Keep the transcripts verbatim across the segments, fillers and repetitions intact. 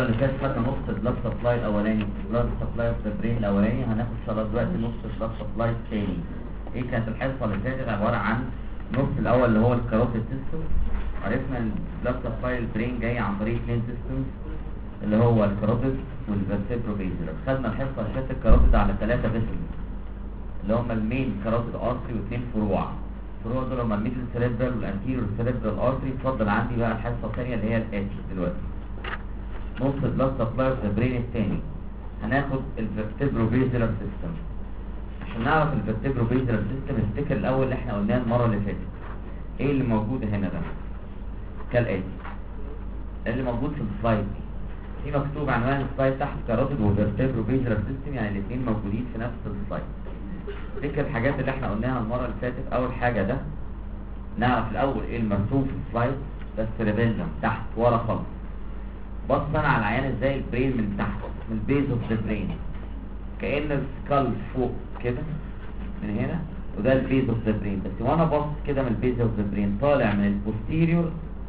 اللي فاتت خدنا نص البلاد سبلاي الاولاني، البلاد سبلاي اوف ذا برين الاولاني، هناخد ان شاء الله دلوقتي نص البلاد سبلاي الثاني. ايه كانت الحصه اللي فاتت؟ عباره عن النص الاول اللي هو الكاروتيد سيستم. عرفنا البلاد سبلاي البرين جاي عن طريق اثنين سيستمز اللي هو الكاروتيد والفيرتيبرو بيزلر. خدنا الحصه اللي فاتت الكاروتيد على ثلاثه فيسلز اللي هم المين كاروتيد ارتري واثنين فروع. الفروع دول هم الميدل سيريبرال والانتيريور سيريبرال ارتري. اتفضل عندي بقى الحصه الثانيه اللي هي الاتش دلوقتي. نص البلاد سبلاي اوف ذا برين الثاني هناخد الفيرتيبرو بيزلر سيستم. عشان نعرف الفيرتيبرو بيزلر سيستم نفتكر الاول اللي احنا قلناه المره اللي فاتت. ايه اللي موجود هنا ده؟ كالاتي اللي موجود في السلايد دي. في مكتوب عنوان السلايد تحت كاروتيد وفيرتيبرو بيزلر سيستم، يعني الاثنين موجودين في نفس السلايد. افتكر الحاجات اللي احنا قلناها المره اللي فاتت. اول حاجه ده نعرف الاول ايه المرسوم في السلايد ده، السيربيلم تحت ورا خالص. بص انا على العيان ازاي البرين من تحت من البيز اوف ذا برين، كأن السكال فوق كده من هنا وده البيز اوف ذا برين. بس وانا بص كده من البيز اوف ذا برين طالع من البوستيريور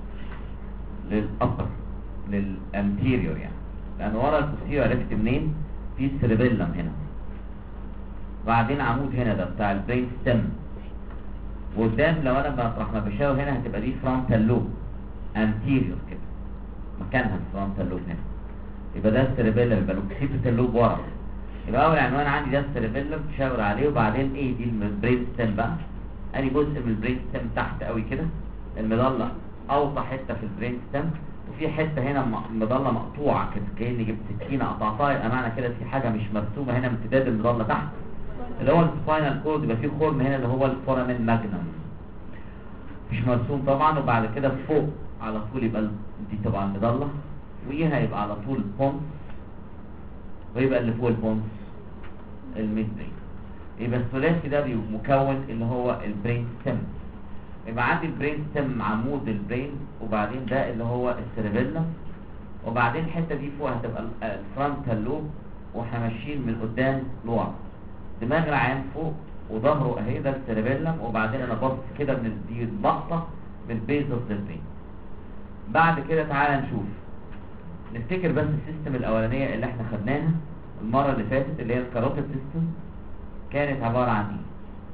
للابر للانتيريور، يعني لان ورا البوستيريور عرفت منين؟ في السيربيلم هنا، بعدين عمود هنا ده بتاع البرين ستيم، وقدام لو انا بطرح ما بشاور هنا هتبقى دي فرونتال لوب انتيريور كده مكانها الفرونتال لوب هنا، يبقى ده السيربيلم، يبقى الاوكسيبيتال لوب ورا. يبقى اول عنوان عندي ده السيربيلم تشاور عليه، وبعدين ايه دي البرين ستيم بقى، ادي جزء من البرين ستيم تحت قوي كده المضله اوطى حته في البرين ستيم، وفي حته هنا مضله مقطوعه كده كاني جبت سكينه قطعتها، يبقى معنى كده في حاجه مش مرسومه هنا امتداد المضله تحت اللي هو السباينال كورد، يبقى في خرم هنا اللي هو الفورامين ماجنم مش مرسوم طبعا. وبعد كده فوق على طول يبقى دي طبعا مضله، ويها يبقى على طول البونس، ويبقى اللي فوق البونس الميد برين. يبقى الثلاثي ده مكون اللي هو البرين ستيم. يبقى عندي البرين ستيم عمود البرين، وبعدين ده اللي هو السيربيلم، وبعدين الحته دي فوق هتبقى الفرونتال لوب، واحنا ماشيين من قدام لورا. دماغ العيان فوق وظهره اهي ده السيربيلم، وبعدين انا باصص كده من دي لقطه من البيز اوف ذا برين. بعد كده تعالى نشوف نفتكر بس السيستم الاولانيه اللي احنا خدناها المره اللي فاتت اللي هي الكاروتيد سيستم. كانت عباره عن ايه؟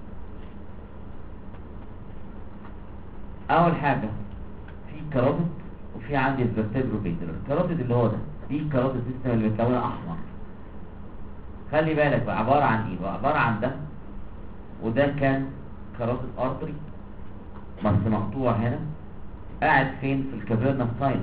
اول حاجه في كاروتيد وفي عندي الفيرتيبرو بيزلر. الكاروتيد اللي هو ده دي الكاروتيد سيستم اللي متلونه احمر. خلي بالك بقى عباره عن ايه بقى؟ عباره عن ده وده كان كاروتيد ارتري بس مقطوع هنا قاعد فين؟ في الكافيرنا ساينس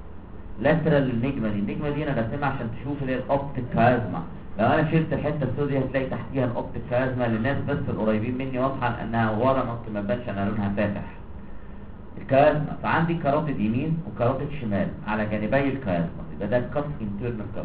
لاترال للنجمه دي. النجمه دي انا راسمها عشان تشوف اللي هي الاوبتيك كارزما. لو انا شلت الحته السوداء هتلاقي تحتيها الاوبتيك كارزما، للناس بس القريبين مني واضحه انها ورا ممكن ما تبانش انها لونها فاتح الكارزما. فعندي كاروتيد يمين وكاروتيد شمال على جانبي الكارزما، يبقى ده الكف انترنال كف.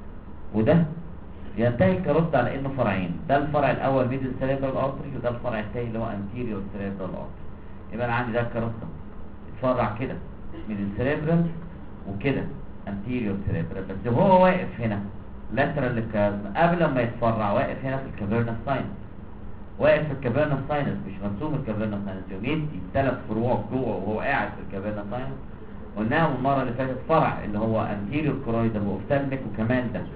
وده ينتهي الكاروتيد على انه فرعين، ده الفرع الاول ميدل سيريبرال ارتري، وده الفرع الثاني اللي هو انتيريور سيريبرال ارتري. يبقى انا عندي ده الكاروتيد اتفرع كده من السيريبرال وكده انتيريور سيريبرال، بس هو واقف هنا لاترال للكارزما قبل ما يتفرع، واقف هنا في الكافيرنا ساينس، واقف في الكافيرنا ساينس مش مرسوم الكافيرنا ساينس، يوم يدي ثلاث فروع جوه وهو قاعد في الكافيرنا ساينس. قلناهم المره اللي فاتت فرع اللي هو انتيريور كرويدال واوفتالميك، وكمان ده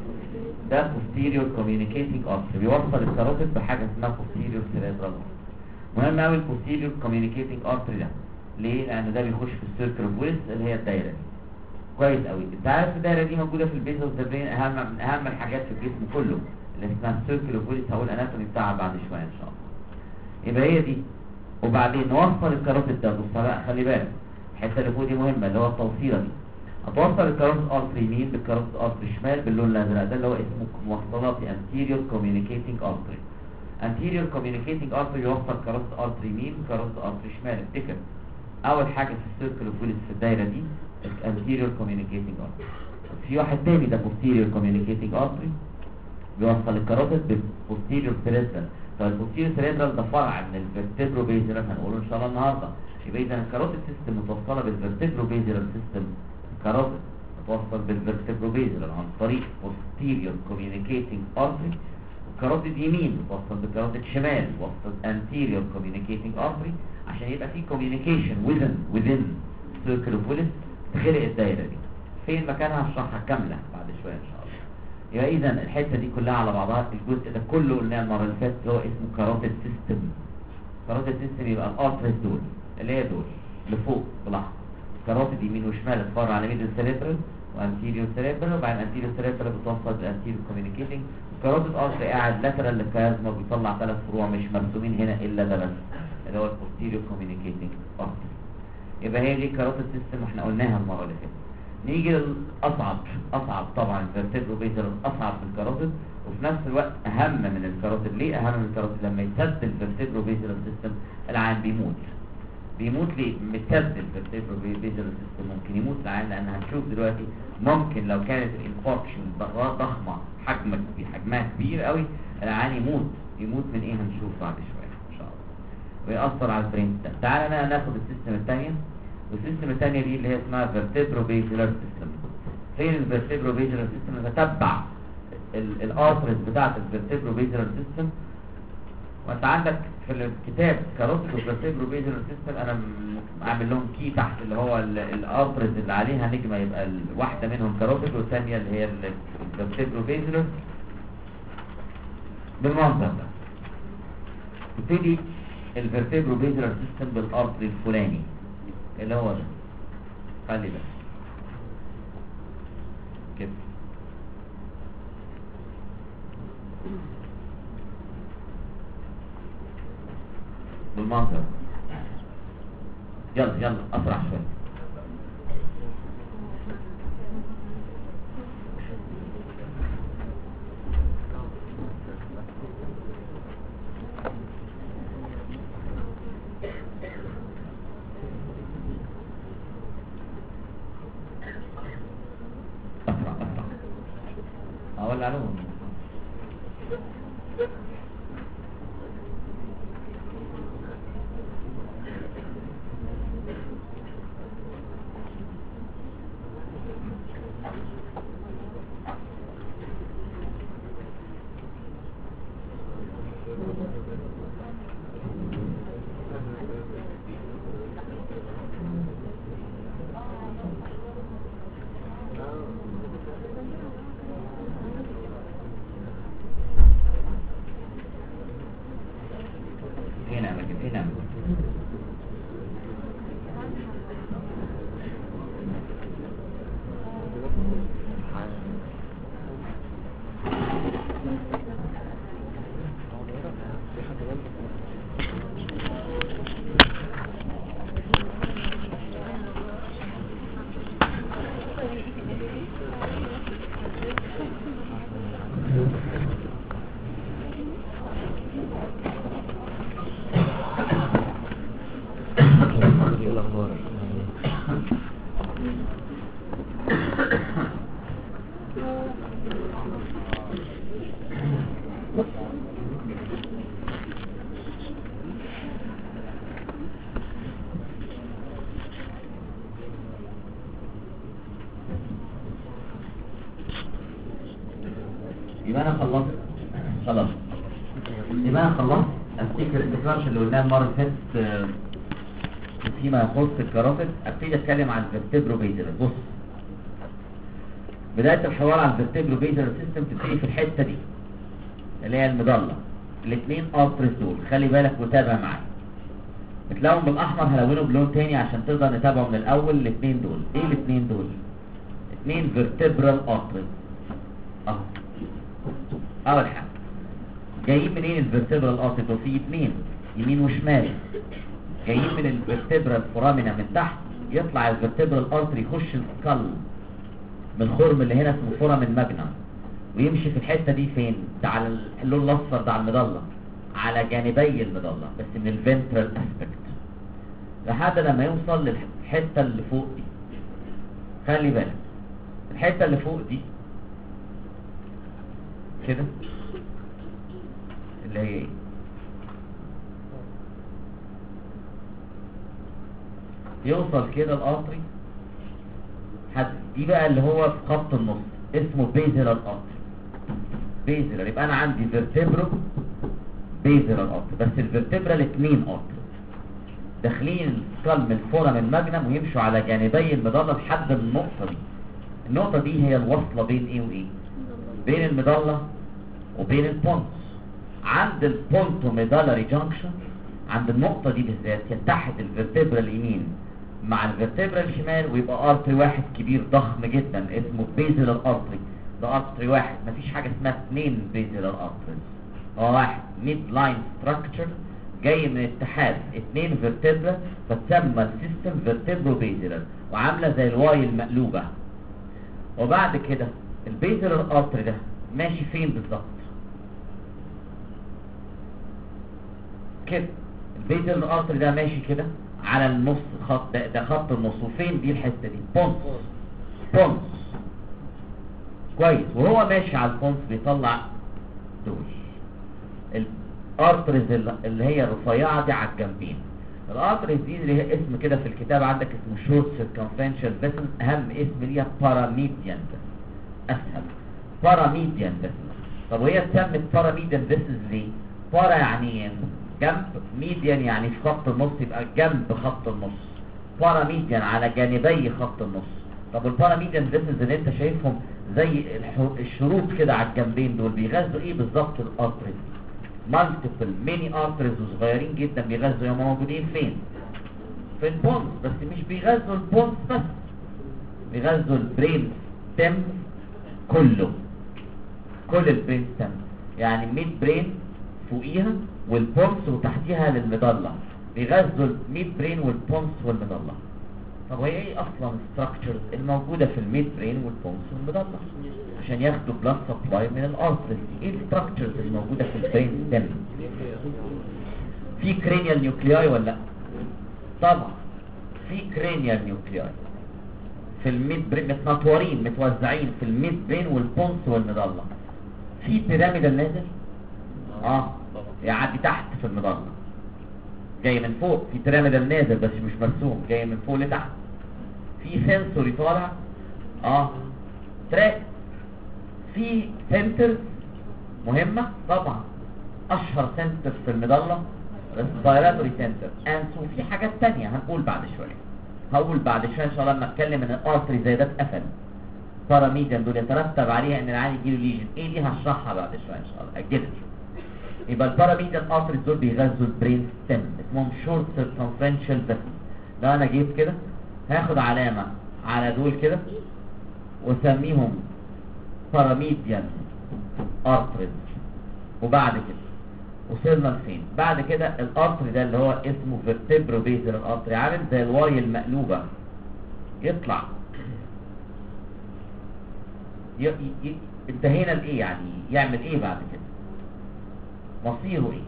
ده posterior communicating artery بيوصل الكاروتيد بحاجه اسمها posterior cerebral artery. مهم قوي posterior communicating artery ده ليه؟ لان ده بيخش في السيركل اوف ويلز اللي هي الدايره دي. كويس قوي. انت عارف الدايره دي موجوده في البيز اوف ذا برين، اهم من اهم الحاجات في الجسم كله اللي اسمها السيركل اوف ويلز. هقول الاناتومي بتاعها بعد شويه ان شاء الله. يبقى هي دي، وبعدين نوصل الكاروتيد ده. بص بقى خلي بالك الحته اللي فوق دي مهمه اللي هو التوصيله دي. هتوصل الكاروتيد ارتري يمين بالكاروتيد ارتري شمال باللون الازرق، ده اللي هو اسمه موصلات anterior communicating artery. anterior communicating artery يوصل كاروتيد ارتري يمين كاروتيد ارتري شمال. افتكر اول حاجه في السيركل اوف ويلز في الدايره دي anterior communicating artery. في واحد تاني ده posterior communicating artery بيوصل الكاروتيد بالposterior cerebral. فالposterior cerebral ده فرع من الفيرتيبرو بيزلر هنقوله ان شاء الله النهارده. يبقى اذا الكاروتيد سيستم متوصله بالفيرتيبرو بيزلر سيستم. الكاروتيد متوصل بالفيرتيبرو بيزلر عن طريق posterior communicating artery، والكاروتيد يمين متوصل بالكاروتيد شمال وصل anterior communicating artery عشان يبقى في communication within within circle of Willis تخلق الدايره دي. فين مكانها هشرحها كامله بعد شويه ان شاء الله. يبقى اذا الحته دي كلها على بعضها، الجزء ده كله قلناه المره اللي فاتت هو اسمه كاروتيد سيستم. كاروتيد سيستم يبقى الارتريز دول اللي هي دول لفوق بالاحمر، كاروتيد يمين وشمال اتفرع على ميدل سيريبرال وانتيريور سيريبرال، وبعدين انتيريور سيريبرال بتوصل بالانتيريور كوميونيكيتنج. كاروتيد ارتري قاعد لاترال للكيازما وبيطلع ثلاث فروع مش مرسومين هنا الا ده بس اللي هو البوستيريور كوميونيكيتنج ارتري. يبقى هي دي كاروتيد سيستم واحنا قلناها المره اللي فاتت. نيجي للاصعب، اصعب طبعا الفيرتيبرو بيزل اصعب من الكاروتيد وفي نفس الوقت اهم من الكاروتيد. ليه اهم من الكاروتيد؟ لما يتسد الفيرتيبرو بيزل سيستم العين بيموت. بيموت ليه؟ متسد الفيرتيبرو بيزل سيستم ممكن يموت العين، لان هنشوف دلوقتي ممكن لو كانت الانفاركشن ضخمه حجم حجمها كبير قوي العين يموت. يموت من ايه؟ هنشوف بعد شويه ان شاء الله. ويأثر على البرين ستام. تعالى بقى ناخد السيستم الثانيه، والسيستم الثانيه دي اللي هي اسمها فيرتيبرو بيزلر سيستم. فين الفيرتيبرو بيزلر سيستم؟ نتتبع الارتريز بتاعه الفيرتيبرو بيزلر سيستم. وانت عندك في الكتاب كاروتيد وفيرتيبرو بيزلر سيستم انا عامل لهم كي تحت اللي هو الارتريز اللي عليها نجمه، يبقى واحده منهم كاروتيد والثانيه اللي هي الفيرتيبرو بيزلر بالمنظر ده. تبتدي الفيرتيبرو بيزلر سيستم بالارتري الفلاني اللي هو ده، خلي ده كده بالمنظر. يلا يلا اسرع شويه. اسرع اسرع اولع لهم. يبقى انا خلصت خلاص. يبقى انا خلصت افتكر الديكلارش اللي قلناه المره اللي فاتت فيما يخص الكاروتيد. ابتدي اتكلم عن الفيرتيبرو بيزلر. بص، بدايه الحوار عن الفيرتيبرو بيزلر سيستم تبتدي في الحته دي اللي هي المضله. الاثنين ارتريز دول خلي بالك وتابع معايا. بتلاقيهم بالاحمر، هلونه بلون تاني عشان تقدر نتابعه من الاول. الاثنين دول ايه؟ الاثنين دول اثنين فيرتيبرال ارتريز اهو. اول حاجه جايين منين الفيرتيبرال ارتريز؟ وفي اثنين يمين وشمال جايين من الفيرتيبرال فورامينا من تحت. يطلع الفيرتيبرال ارتري يخش السكال من الخرم اللي هنا اسمه فورامين ماجنم، ويمشي في الحته دي فين؟ ده على اللون الاصفر ده على المضله، على جانبي المضله بس من الفنترال اسبكت، لحد لما يوصل للحته اللي فوق دي. خلي بالك الحته اللي فوق دي كده اللي هي ايه؟ يوصل كده القطري حد دي بقى اللي هو في خط النص اسمه بيزلر القطري. بيزلر يبقى انا عندي فيرتيبرو بيزلر القطري، بس الفيرتبرال اتنين قطر داخلين السكال من الفورامين ماجنم ويمشوا على جانبي المضله لحد النقطه دي. النقطة دي هي الوصلة بين ايه وايه؟ بين المضلة وبين البونت. عند البونتو ميدالاري جانكشن، عند النقطة دي بالذات يتحد الفرتبرا اليمين مع الفرتبرا الشمال ويبقى ارتري واحد كبير ضخم جدا اسمه بيزلر ارتري. ده ارتري واحد، مفيش حاجة اسمها اثنين بيزلر ارتريز. هو واحد ميد لاين ستراكشر جاي من اتحاد اثنين فيرتبرا، فتسمى السيستم فيرتبرو بيزلر وعامله زي الواي المقلوبه. وبعد كده البيزلر ارتري ده ماشي فين بالظبط؟ كده البيزلر ارتري ده ماشي كده على النص خط ده, ده خط النص. وفين دي الحته دي؟ بونس. بونس كويس. وهو ماشي على البونس بيطلع دول الارتريز اللي هي الرفيعه دي على الجنبين. الارتريز دي اللي هي اسم كده في الكتاب عندك اسمه شورت سيركمفرنشال فيسل، اهم اسم ليها باراميديان فيسل، اسهل باراميديان فيسل. طب وهي اتسمت باراميديان فيسل ليه؟ بارا يعني جنب، ميديان يعني في خط النص، يبقى جنب خط النص. باراميديان على جانبي خط النص. طب الباراميديان فيسلز اللي انت شايفهم زي الشروط كده على الجنبين دول بيغذوا ايه بالظبط؟ الارتريز مالتيبل ميني ارتريز وصغيرين جدا بيغذوا، هم موجودين فين؟ في البونز. بس مش بيغذوا البونز بس، بيغذوا البرين ستيم كله، كل البرين ستيم. يعني الميد برين فوقيها والبونز وتحتيها للمضله، بيغذوا الميد برين والبونز والمضله. طب وهي ايه اصلا الستراكشرز الموجوده في الميد برين والبونز والمضله عشان ياخدوا بلاد سبلاي من الارتريز؟ ايه الستراكشرز الموجوده في البرين ستيم؟ في كرينيال نيوكلياي ولا لا؟ طبعا في كرينيال نيوكلياي في الميد برين، متنطورين متوزعين في الميد برين والبونز والمضله. في بيراميدال نازل اه يعدي تحت في المضله، جاي من فوق. في بيراميدال نازل بس مش مرسوم، جاي من فوق لتحت. في سنسوري طالع اه تراك. في سنترز مهمة طبعا، اشهر سنتر في المضلة ريسبيراتوري سنتر انس. وفي حاجات تانية هنقول بعد شوية، هقول بعد شوية ان شاء الله لما اتكلم ان الارتري زي ده اتقفل باراميديان دول يترتب عليها ان العيان يجيله ليجن. ايه دي هشرحها بعد شوية ان شاء الله، اجلت. يبقى الباراميديان ارتريز دول بيغذوا البرين ستيم، اسمهم شورت سيركمفرنشال فيسل. لو انا جيت كده هاخد علامة على دول كده واسميهم باراميديان ارتريز. وبعد كده وصلنا لفين؟ بعد كده الارتري ده اللي هو اسمه فيرتبرو بيزلر ارتري، عامل زي الواي المقلوبة، يطلع ي... ي... انتهينا لايه؟ يعني يعمل ايه بعد كده؟ مصيره ايه؟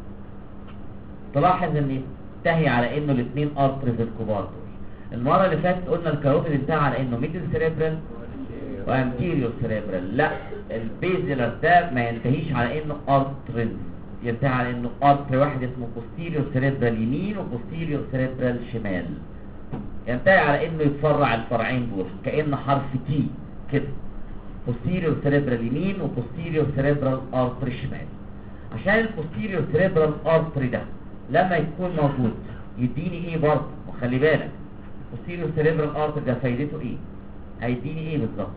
تلاحظ ان ينتهي على انه الاثنين ارتريز الكبار دول. المره اللي فاتت قلنا الكاروتيد انتهى على انه ميدل سيريبرال وانتيريور سيريبرال. لا، البيزلر ده ما ينتهيش على انه ارتريز، ينتهي على انه ارتري واحد اسمه بوستيريور سيريبرال يمين وبوستيريور سيريبرال شمال. ينتهي على انه يتفرع الفرعين دول كأن حرف تي كده، بوستيريور سيريبرال يمين وبوستيريور سيريبرال ارتري شمال. عشان البوستيريور سيريبرال ارتري ده لما يكون موجود يديني ايه برضه؟ وخلي بالك البوستيريور سيريبرال ارتري ده فايدته ايه؟ هيديني ايه بالظبط؟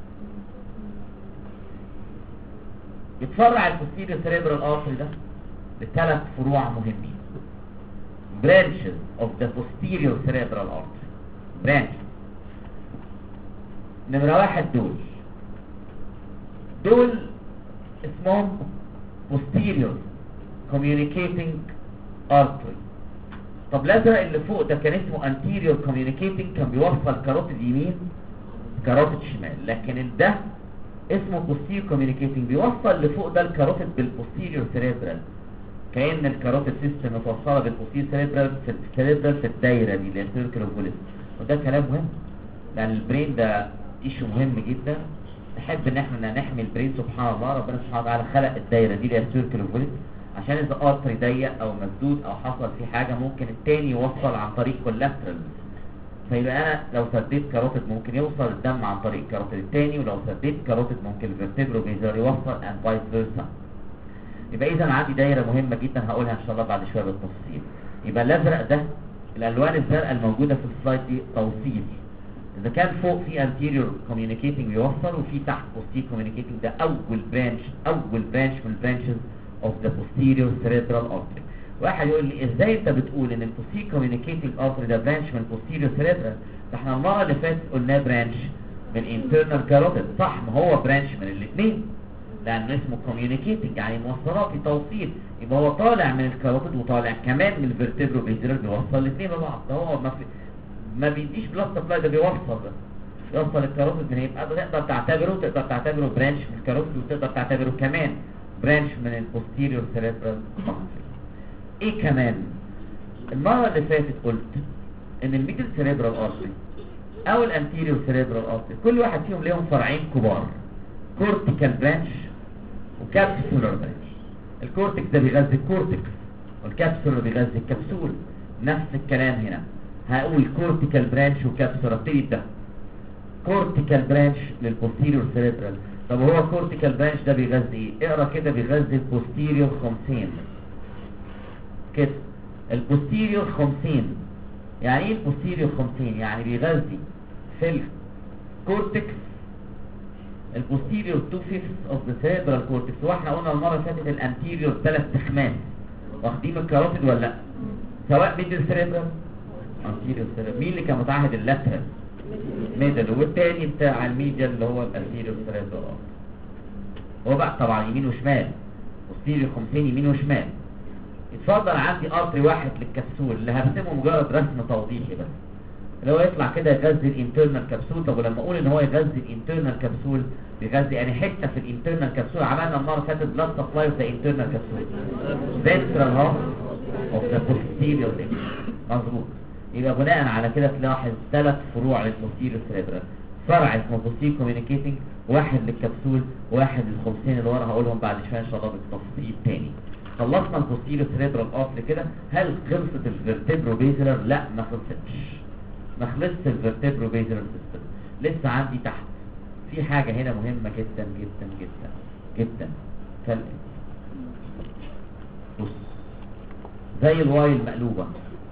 يتفرع البوستيريور سيريبرال ارتري ده لثلاث فروع مهمين، branches of the posterior cerebral artery. branches نمرة واحد دول دول اسمهم posterior communicating artery. طب الازرق اللي فوق ده كان اسمه anterior communicating، كان بيوصل كاروتيد يمين كاروتيد شمال. لكن ده اسمه posterior communicating، بيوصل لفوق ده الكاروتيد بالposterior cerebral، كأن الكاروتيد سيستم متوصله بالبوستيريور سيريبرال في السيريبرال في الدايره دي اللي هي السيركل فوليس. وده كلام مهم لان البرين ده ايشو مهم جدا. نحب ان احنا نحمي البرين. سبحان الله، ربنا سبحانه وتعالى خلق الدايره دي اللي هي السيركل فوليس عشان اذا ارتري ضيق او مسدود او حصل فيه حاجه ممكن التاني يوصل عن طريق كولاترال. فيبقى انا لو سديت كاروتيد ممكن يوصل الدم عن طريق الكاروتيد التاني، ولو سديت كاروتيد ممكن الفيرتبرو بيزر يوصل اند فايس فيرسا. يبقى اذا عندي دايره مهمه جدا هقولها ان شاء الله بعد شويه بالتفصيل. يبقى الازرق ده، الالوان الزرقاء الموجوده في السلايد دي توصيل، اذا كان فوق في anterior communicating بيوصل وفي تحت posterior communicating، ده اول برانش اول برانش من branches of the posterior cerebral artery. واحد يقول لي ازاي انت بتقول ان البوستيريور communicating artery ده برانش من posterior cerebral؟ ده احنا المره اللي فاتت قلنا برانش من internal carotid. صح، ما هو برانش من الاثنين لانه اسمه communicating يعني موصلاتي توصيل، يبقى هو طالع من الكاروتيد وطالع كمان من الفيرتبرو بيزيرال، بيوصل الاثنين ببعض. ده هو ما في ما بيديش بلاد سبلاي، ده بيوصل بس يوصل الكاروتيد من، يبقى تقدر تعتبره تقدر تعتبره برانش من الكاروتيد، وتقدر تعتبره كمان برانش من البوستيريور سيريبرال. ايه كمان؟ المره اللي فاتت قلت ان الميدل سيريبرال ارتري او الانتيريور سيريبرال ارتري كل واحد فيهم ليهم فرعين كبار، كورتيكال برانش وكابسولار برانش. الكورتكس ده بيغذي الكورتكس والكابسولار بيغذي الكبسول. نفس الكلام هنا، هقول كورتيكال برانش وكابسولار. ابتدي ده كورتيكال برانش للبوستيريور سيريبرال. طب هو كورتيكال برانش ده بيغذي ايه؟ اقرا كده، بيغذي البوستيريور خمسين كده. البوستيريور خمسين يعني ايه البوستيريور خمسين؟ يعني بيغذي في الكورتكس البوستيريور تو فيفث اوف ذا سيريبرال كورتكس. واحنا قلنا المره اللي فاتت الانتيريور ثلاث تخماس واخدين الكاروتيد ولا لا؟ سواء ميدل سيريبرال انتيريور سيريبرال. مين اللي كان متعهد؟ اللاترال ميدل، والتاني بتاع الميديال اللي هو الانتيريور سيريبرال. هو بقى طبعا يمين وشمال، بوستيريور خمسين يمين وشمال. اتفضل عندي ارتري واحد للكبسول اللي هرسمه مجرد رسم توضيحي بس، اللي هو يطلع كده يغذي الانترنال كبسول. طب ولما اقول ان هو يغذي الانترنال كبسول، بيغذي يعني حته في الانترنال كبسول. عملنا المره اللي فاتت بلاد سبلاي اوف ذا انترنال كبسول فينترال هاف اوف ذا بوستيريور ليمب. مظبوط. يبقى بناء على كده تلاحظ ثلاث فروع للبوستيريور سيريبرال، فرع اسمه بوستيريور كوميونيكيتنج، واحد للكبسول، واحد للخمسين اللي ورا هقولهم بعد شويه ان شاء الله بالتفصيل تاني. خلصنا البوستيريور سيريبرال ارتري كده. هل خلصت الفيرتبرو بيزلر؟ لا، ما خلصتش. ما خلصت الفيرتبرو بيزلر سيستم، لسه عندي تحت في حاجه هنا مهمه جدا جدا جدا جدا. فال بص، زي الواي المقلوبه،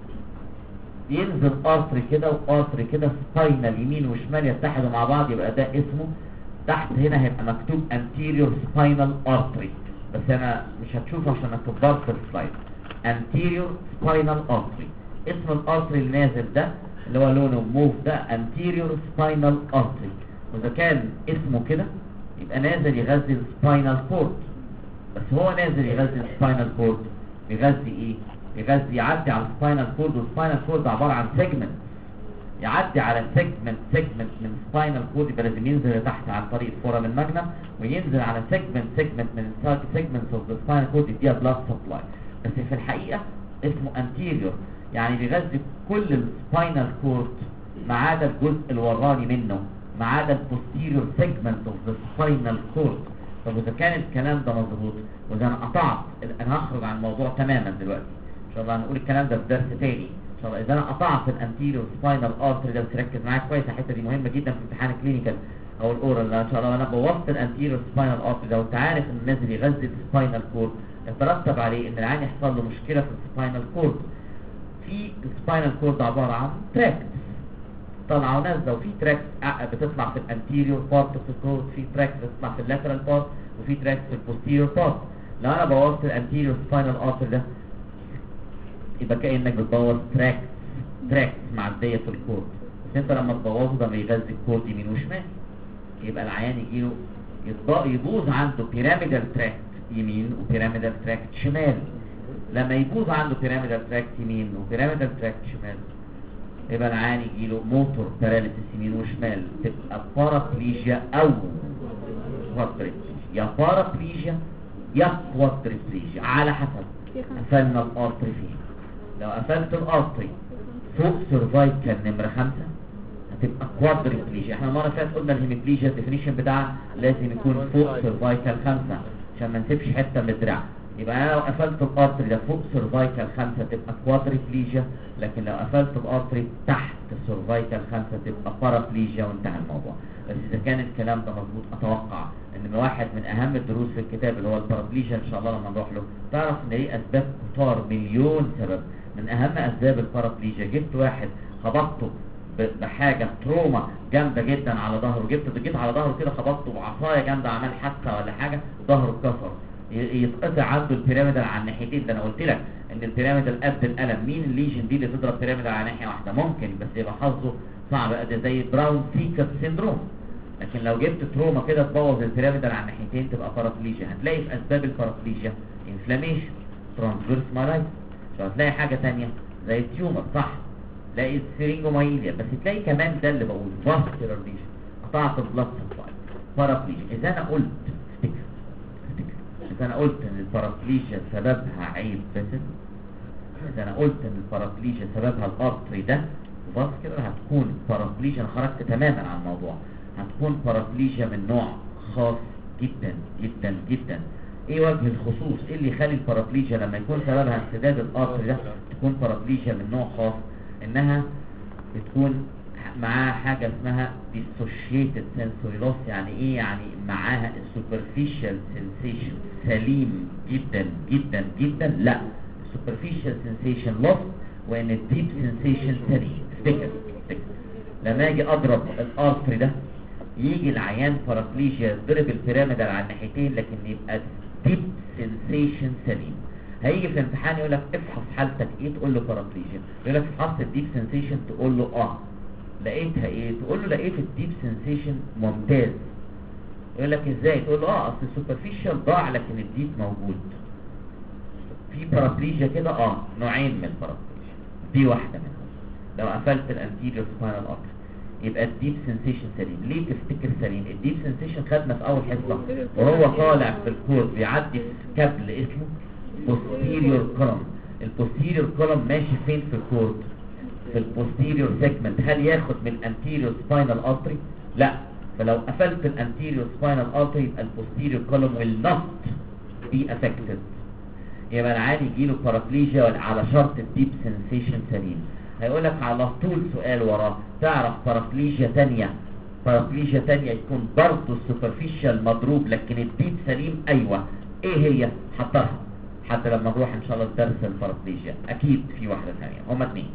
ينزل ارتري كده وارتري كده سباينال يمين وشمال يتحدوا مع بعض، يبقى ده اسمه تحت هنا هيبقى مكتوب anterior spinal artery، بس انا مش هتشوفه عشان اكتبها في السلايد. anterior spinal artery اسم الارتري اللي نازل ده اللي هو لونه موف ده anterior spinal artery. واذا كان اسمه كده يبقى نازل يغذي السباينال كورد. بس هو نازل يغذي السباينال كورد، بيغذي ايه؟ يغذي يعدي على السباينال كورد، والسباينال كورد عباره عن سيجمنت، يعدي على سيجمنت سيجمنت من السباينال كورد، يبقى لازم ينزل لتحت عن طريق الفورامين ماجنم، وينزل على سيجمنت سيجمنت من سيجمنتس اوف ذا سباينال كورد يديها بلاد سبلاي. بس في الحقيقه اسمه انتيريور، يعني بيغذي كل السباينال كورد ما عدا الجزء الوراني منه، ما عدا البوستيريور سيجمنت اوف ذا سباينال كورد. طب اذا كان الكلام ده مظبوط، واذا انا قطعت، انا هخرج عن الموضوع تماما دلوقتي ان شاء الله، هنقول الكلام ده في درس تاني ان شاء الله. اذا انا قطعت الانتيريور سباينال ارتري ده، تركز معايا كويس، الحته دي مهمه جدا في امتحان الكلينيكال او الاورال ان شاء الله. انا بوظت الانتيريور سباينال ارتري ده، وانت عارف ان نازل يغذي السباينال كورد، يترتب عليه ان العين يحصل له مشكله في السباينال كورد. في السباينال كورد عباره عن تراكت طالعه ونازله، وفي تراكت بتطلع في الانتيريور بارت اوف الكورد، في تراكت بتطلع في اللاترال بارت، وفي تراكت في البوستيريور بارت. لو انا بوظت الانتيريور سباينال ارتري ده، يبقى كأنك بتبوظ تراكت تراكت معديه في الكورد. بس انت لما تبوظه ده بيغذي الكورد يمين وشمال، يبقى العيان يجيله يبوظ عنده بيراميدال تراكت يمين وبيراميدال تراكت شمال. لما يبوظ عنده بيراميدال تراكت يمين وبيراميدال تراكت شمال، يبقى العيان يجيله موتور باراليسيس يمين وشمال، تبقى بارابليجيا او كوادريبليجيا، يا بارابليجيا يا كوادريبليجيا على حسب قفلنا الارتري فيه. لو قفلت الارتري فوق سيرفايكال نمره خمسة هتبقى كوادريبليجيا. احنا المره اللي فاتت قلنا الهيميبليجيا الديفينيشن بتاعها لازم يكون فوق سيرفايكال خمسة عشان ما نسيبش حته من الدراع. يبقى انا لو قفلت الارتري ده فوق سيرفايكال خمسة تبقى كوادريبليجيا، لكن لو قفلت الارتري تحت سيرفايكال خمسة تبقى بارابليجيا وانتهى الموضوع. بس اذا كان الكلام ده مظبوط، اتوقع ان واحد من اهم الدروس في الكتاب اللي هو البارابليجيا ان شاء الله لما نروح له تعرف ان ليه اسباب كتار، مليون سبب. من اهم اسباب البارابليجيا، جبت واحد خبطته ب- بحاجه تروما جامده جدا على ظهره، جبت جيت على ظهره كده خبطته بعصايه جامده عمل حادثه ولا حاجه ظهره اتكسر، ي- يتقطع عنده البيراميدال على الناحيتين. ده انا قلت لك ان البيراميدال قد القلم. مين الليجن دي اللي تضرب بيراميدال على ناحيه واحده؟ ممكن، بس يبقى حظه صعب، ده زي براون سيكر سيندروم. لكن لو جبت تروما كده تبوظ البيراميدال على الناحيتين تبقى بارابليجيا. هتلاقي في اسباب البارابليجيا انفلاميشن، ترانسفيرس مالايتس، هتلاقي حاجه ثانيه زي التيومر، صح؟ تلاقي السيرينجومايليا، بس تلاقي كمان ده اللي بقول فاسكولار ليجن، قطعت البلاد سبلاي، بارابليجيا. اذا انا قلت افتكر افتكر اذا انا قلت ان البارابليجيا سببها عيب فاسد، اذا انا قلت ان البارابليجيا سببها الارتري ده فاسكولار، هتكون بارابليجيا، انا خرجت تماما عن الموضوع، هتكون بارابليجيا من نوع خاص جدا جدا جدا. ايه وجه الخصوص؟ ايه اللي يخلي البارابليجيا لما يكون سببها انسداد الارتري ده تكون بارابليجيا من نوع خاص؟ انها بتكون معاها حاجه اسمها dissociated sensory loss. يعني ايه؟ يعني معاها superficial sensation سليم جدا جدا جدا، لا superficial sensation loss وان الديب sensation سليم. افتكر افتكر لما اجي اضرب الارتري ده يجي العيان بارابليجيا يضرب البيراميدال على الناحيتين لكن يبقى ديب سنسيشن سليم. هيجي في امتحان يقول لك افحص حالتك ايه، تقول له بارابليجيا، يقول لك افحص الديب سنسيشن، تقول له اه. لقيتها ايه؟ تقول له لقيت الديب سنسيشن ممتاز. يقول لك ازاي؟ تقول له اه اصل السوبرفيشال ضاع لكن الديب موجود. في بارابليجيا كده اه نوعين من البارابليجيا، دي واحده منهم. لو قفلت الانتيريور سباينال ارتري يبقى الديب سنسيشن سليم. ليه تفتكر سليم؟ الديب سنسيشن خدنا في اول حصه وهو طالع في الكورد بيعدي في كابل اسمه posterior column. البوستيريور column ماشي فين في الكورد؟ في البوستيريور سيجمنت. هل ياخد من الانتيريور سباينال ارتري؟ لا. فلو قفلت الانتيريور سباينال ارتري يبقى البوستيريور column will not be affected. يبقى العادي يجيله بارابليجيا على شرط الديب سنسيشن سليم. هيقول لك على طول سؤال وراه، تعرف بارابليجيا تانية بارابليجيا تانية يكون برضه السوبرفيشال مضروب لكن الديب سليم؟ ايوه. ايه هي؟ حضرها حتى لما نروح ان شاء الله درس البارابليجيا. اكيد في واحده ثانيه، هما اثنين،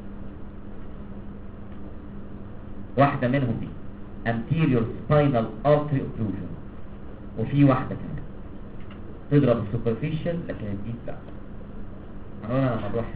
واحده منهم دي anterior spinal artery occlusion، وفي واحده كمان تضرب السوبرفيشال لكن الديب لا. هنقولها لما نروح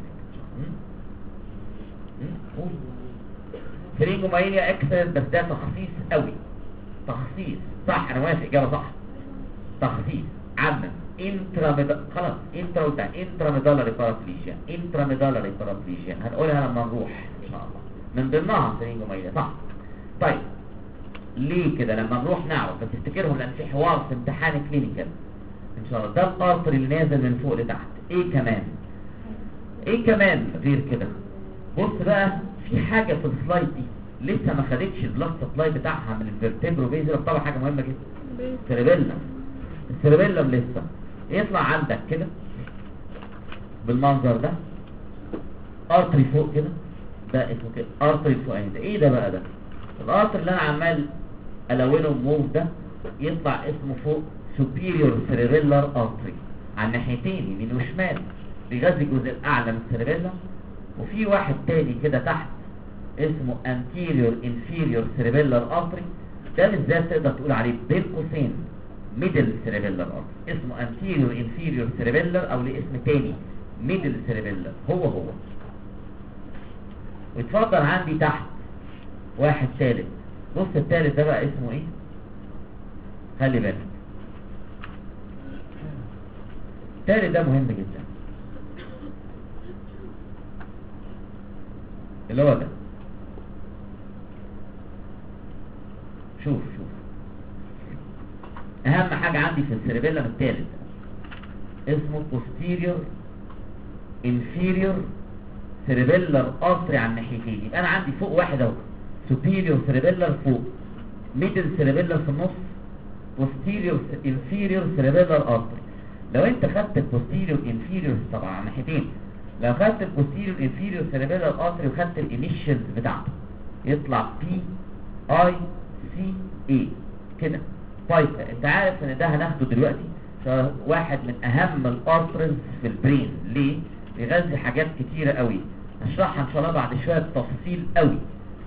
قول سيرينجومايليا اكسلنت، بس ده تخصيص قوي، تخصيص صح. انا موافق، اجابه صح، تخصيص عامه. انتراميدال خلاص، انترا بتاع انتراميدالري بارابليجيا، انتراميدالري بارابليجيا هنقولها لما نروح ان شاء الله، من ضمنها سيرينجومايليا صح. طيب ليه كده؟ لما نروح نعرف، بس تفتكرهم لان في حوار في امتحان كلينيكال ان شاء الله. ده الارتري اللي نازل من فوق لتحت. ايه كمان؟ ايه كمان غير كده؟ بص بقى، في حاجه في السلايد دي لسه ما خدتش البلاد سبلاي بتاعها من الفيرتبرو بيزل، طبعا حاجه مهمه جدا، السيربيلم. السيربيلم لسه يطلع عندك كده بالمنظر ده، ارتري فوق كده، ده اسمه كده ارتري فوقاني. ده ايه ده بقى؟ ده الارتري اللي انا عمال الونه موف ده يطلع اسمه فوق superior cerebellar artery على الناحيتين يمين وشمال، بيغذي الجزء الاعلى من السيربيلم. وفي واحد تاني كده تحت اسمه anterior inferior cerebellar artery، ده بالذات تقدر تقول عليه بين قوسين middle cerebellar artery، اسمه anterior inferior cerebellar او ليه اسم تاني middle cerebellar، هو هو. ويتفضل عندي تحت واحد ثالث. بص الثالث ده بقى اسمه ايه؟ خلي بالك، الثالث ده مهم جدا، اللي هو ده. شوف شوف اهم حاجة عندي في السيربيلم الثالث اسمه posterior inferior cerebellar artery على الناحيتين. يبقى انا عندي فوق واحد اهو superior cerebellar فوق، middle cerebellar في النص، posterior inferior cerebellar artery. لو انت خدت posterior inferior طبعا على الناحيتين، لو خدت posterior inferior cerebellar artery وخدت الانيشيالز بتاعته يطلع بي اي سي اي كده. طيب انت عارف ان ده هناخده دلوقتي واحد من اهم الارترز في البرين. ليه؟ بيغذي حاجات كتيرة قوي، هشرحها ان شاء الله بعد شوية بتفصيل قوي.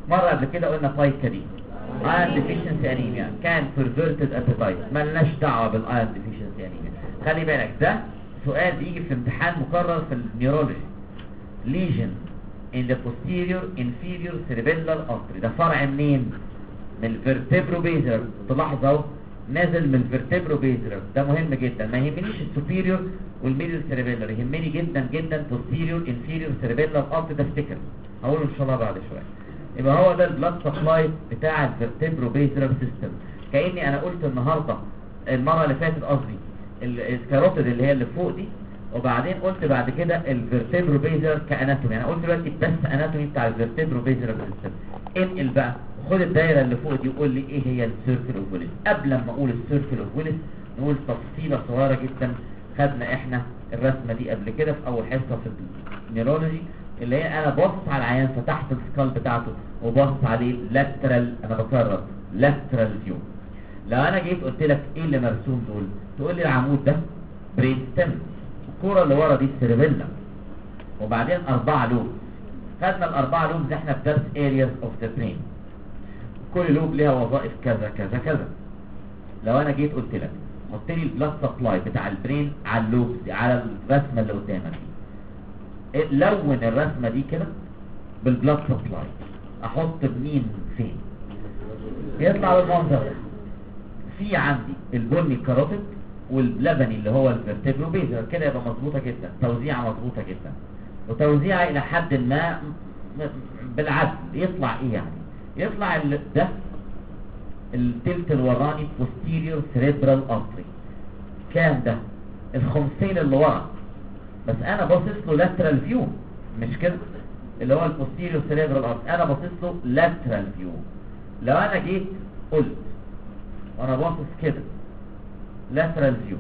مره قبل كده قلنا بايكا دي ايرون ديفيشنسي انيميا كان بيرفيرتد ابيتايت، مالناش دعوه بالايرون ديفيشنسي انيميا. خلي بالك ده سؤال بيجي في امتحان مكرر في النيورولوجي. ليجن in the posterior inferior cerebellar artery، ده فرع منين؟ من الفيرتبرو بيزر. تلاحظ اهو نازل من الفيرتبرو بيزر، ده مهم جدا. ما يهمنيش السوبيريور والميدل سيريبيلر، يهمني جدا جدا posterior inferior cerebellar artery، ده افتكر هقوله ان شاء الله بعد شويه. يبقى هو ده البلاد سبلاي بتاع الفيرتبرو بيزر سيستم. كاني انا قلت النهارده المره اللي فاتت قصدي الكاروتيد اللي هي اللي فوق دي، وبعدين قلت بعد كده الفيرتبرو بيزر كاناتومي. انا قلت دلوقتي بس اناتومي بتاع الفيرتبرو بيزر سيستم. انقل بقى خد الدايره اللي فوق دي وقول لي ايه هي السيركل اوف ويلس. قبل ما اقول السيركل اوف ويلس نقول تفصيله صغيره جدا. خدنا احنا الرسمه دي قبل كده في اول حصه في النيورولوجي، اللي هي انا باصص على العيان فتحت السكال بتاعته وباصص عليه لاترال، انا بكرر لاترال فيو. لو انا جيت قلت لك ايه اللي مرسوم دول، تقول لي العمود ده برين ستيم، الكوره اللي ورا دي السيربيلا، وبعدين اربعه لوب. خدنا الاربعه لوب احنا في درس areas of the brain، كل لوب ليها وظائف كذا كذا كذا. لو انا جيت قلت لك حط لي البلاد سبلاي بتاع البرين على اللوب دي، على الرسمه اللي قدامك دي، لون الرسمه دي كده بالبلاد سبلاي، احط مين فين؟ يطلع بالمنظر ده. في عندي البني كاروتيد واللبني اللي هو الفيرتبرو بيزر، كده يبقى مظبوطه جدا، توزيعه مظبوطه جدا، وتوزيعه الى حد ما بالعدل. يطلع ايه يعني؟ يطلع ده التلت الوراني posterior cerebral artery. كام ده؟ الخمسين اللي ورا، بس انا باصص له lateral view، مش كده؟ اللي هو البوستيريور cerebral artery انا باصص له lateral view. لو انا جيت قلت وانا باصص كده lateral view،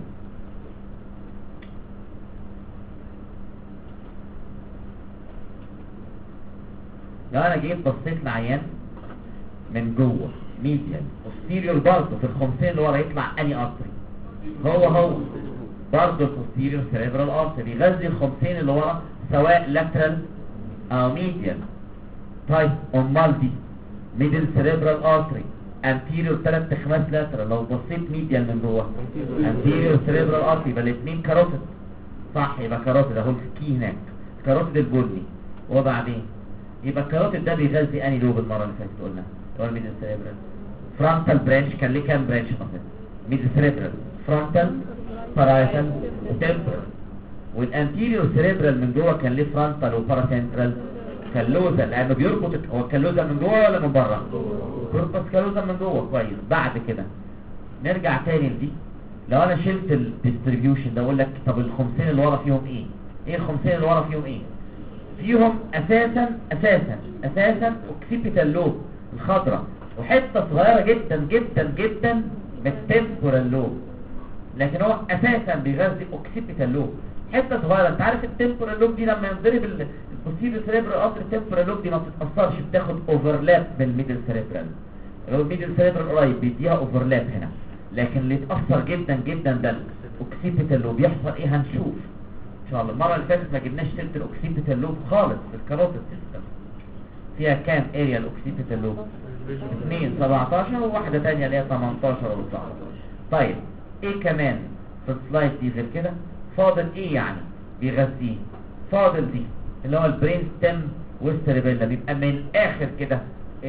لو انا جيت بصيت لعيان من جوه ميديال posterior برضه في الخمسين اللي ورا، يطلع اني ارتري؟ هو هو برضه البوستيريور cerebral artery بيغذي الخمسين اللي ورا سواء lateral او ميديال. طيب امال دي ميدل cerebral artery anterior ثلاث خماس lateral. لو بصيت ميديال من جوه anterior cerebral artery يبقى الاثنين كاروتيد، صح؟ يبقى كاروتيد اهو الكي هناك، كاروتيد البني. وبعدين يبقى الكاروتيد ده بيغذي اني لوب المره اللي فاتت قلنا هو الميدل سيريبرال فرونتال برانش. كان ليه كام برانش مثلا؟ ميدل سيريبرال، فرونتال، بارايتال، وتمبرال. والانتيريور سيريبرال من جوه كان ليه فرونتال وباراسنترال كالوزا، لانه بيربط. هو الكالوزا من جوه ولا من بره؟ بيربط كالوزا من جوه. كويس. بعد كده نرجع تاني لدي. لو انا شلت الديستريبيوشن ده اقول لك طب الخمسين اللي ورا فيهم ايه؟ ايه الخمسين اللي ورا فيهم ايه؟ فيهم اساسا اساسا اساسا اوكسيبيتال لوب الخضراء، وحته صغيره جدا جدا جدا من التمبورال لوب، لكن هو اساسا بيغذي اوكسيبيتال لوب حته صغيره. انت عارف التمبورال لوب دي لما ينضرب البوستيريور سيريبرال ارتري التمبورال لوب دي ما بتتاثرش، بتاخد اوفرلاب بالميدل سيريبرال. لو الميدل سيريبرال قريب بيديها اوفرلاب هنا، لكن اللي اتاثر جدا جدا ده الاوكسيبيتال لوب. يحصل ايه؟ هنشوف ان شاء الله. المره اللي فاتت ما جبناش سيره الاوكسيبيتال لوب خالص في الكاروتيد سيستم. فيها كام اريا الاوكسيبيتال لوب؟ اثنين، سبعتاشر، وواحده ثانيه اللي هي تمنتاشر و تسعتاشر. طيب ايه كمان في السلايد دي غير كده؟ فاضل ايه يعني بيغذيه؟ فاضل دي اللي هو البرين ستيم والسيربيلا. بيبقى من الاخر كده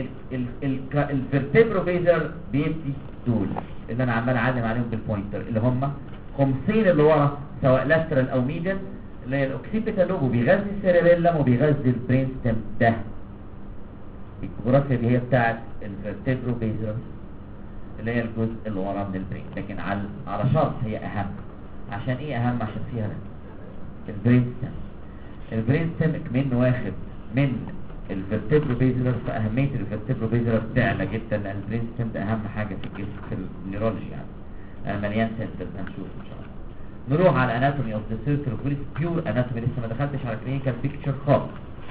الفيرتبرو بيزر بيدي دول اللي انا عمال اعلم عليهم بالبوينتر، اللي هم خمسين اللي ورا سواء لاترال او ميدل، اللي هي الاوكسيبيتال لوب، وبيغذي السيربيلا وبيغذي البرين ستيم. ده الجغرافيا دي هي بتاعت الفيرتبرو بيزر اللي هي الجزء اللي ورا من البرين. لكن على على شرط هي اهم. عشان ايه اهم؟ عشان فيها البرين ستيم. البرين ستيم كمان واخد من الفيرتبرو بيزر، فاهميه الفيرتبرو بيزر بتعلى جدا، لان البرين ستيم ده اهم حاجه في الجسم في النيورولوجي يعني. انا مليان سنتر، هنشوف ان شاء الله. نروح على اناتومي اوف ذا سيركل اوف ويلس، بيور اناتومي. لسه ما دخلتش على كلينيكال بيكتشر خالص.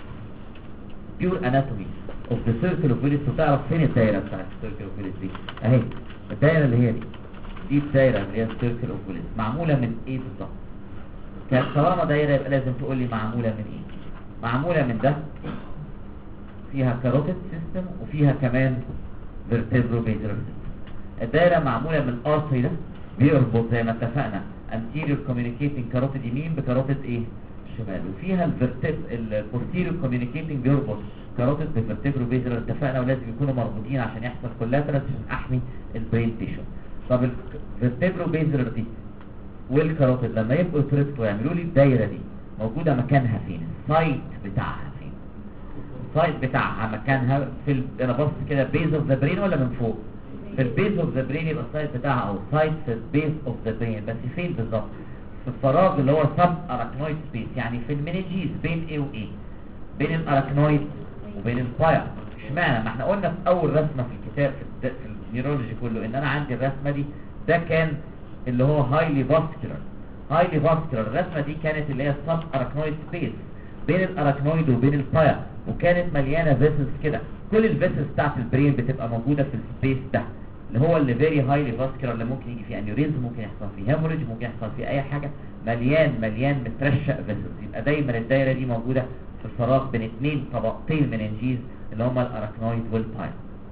بيور اناتومي اوف ذا سيركل اوف ويلس. وتعرف فين الدايره بتاعت السيركل اوف ويلس دي؟ اهي الدايره اللي هي دي. دي الدايره اللي هي السيركل اوف ويلس. معموله من ايه بالظبط؟ كانت طالما دايره يبقى لازم تقول لي معموله من ايه. معموله من ده، فيها كاروتيد سيستم وفيها كمان فيرتبرو بيزلر سيستم. الدايره معموله من ارتري ده بيربط زي ما اتفقنا anterior communicating كاروتيد يمين بكاروتيد ايه شمال، وفيها الفيرتب البوستيريور communicating بيربط كاروتيد بفيرتبرو بيزلر اتفقنا، ولازم يكونوا مربوطين عشان يحصل كولاترال عشان احمي البرين تيشو. طب الفيرتبرو بيزلر دي والكاروتيد لما يبقوا يتربطوا ويعملوا لي الدايره دي موجوده مكانها فين؟ السايت بتاعها فين؟ السايت بتاعها مكانها في ال... انا بص كده بيز اوف ذا برين ولا من فوق؟ في البيز اوف ذا برين يبقى السايت بتاعها او سايت في البيز اوف ذا برين، بس فين بالظبط؟ في الفراغ اللي هو سب اراكنويد سبيس، يعني في المينيجيز بين ايه وايه؟ بين الاراكنويد وبين الباير. اشمعنى؟ ما احنا قلنا في اول رسمه في الكتاب في, في النيورولوجي كله ان انا عندي الرسمه دي ده كان اللي هو هايلي فاسكولار. هايلي فاسكولار الرسمه دي كانت اللي هي السب اراكنويد سبيس بين الاراكنويد وبين الباير، وكانت مليانه فيسلز كده. كل الفيسلز بتاعت البرين بتبقى موجوده في السبيس ده اللي هو اللي فيري هايلي فاسكولار، اللي ممكن يجي فيه انيوريزم، ممكن يحصل فيه هيموريج، ممكن يحصل فيه اي حاجه، مليان مليان مترشق فيسلز. يبقى دايما الدايره دي موجوده في الفراغ بين اثنين طبقتين من انجيز اللي هما الاراكنويد والباير.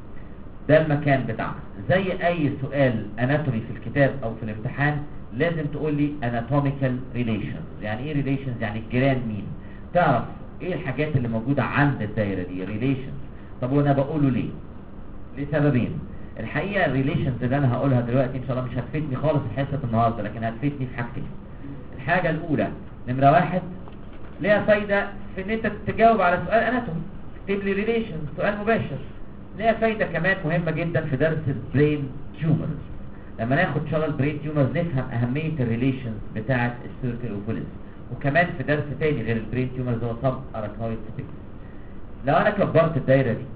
ده المكان بتاعنا. زي اي سؤال اناتومي في الكتاب او في الامتحان لازم تقول لي anatomical relations. يعني ايه relations؟ يعني الجيران مين، تعرف ايه الحاجات اللي موجودة عند الدايرة دي relations. طب وانا بقوله ليه؟ لسببين. الحقيقة الريليشنز اللي انا هقولها دلوقتي ان شاء الله مش هتفيدني خالص في حصة النهاردة، لكن هتفيدني في حاجتين. الحاجة الاولى نمرة واحد ليها فايدة في ان انت تجاوب على سؤال اناتومي، تكتب لي ريليشنز سؤال مباشر. ليها فايدة كمان مهمة جدا في درس البرين تيومرز. لما ناخد ان شاء الله البرين تيومرز نفهم اهمية الريليشنز بتاعة السيركل اوفوليس، وكمان في درس تاني غير البرين تيومرز هو سب اراكنويد سبيس. لو انا كبرت الدايرة دي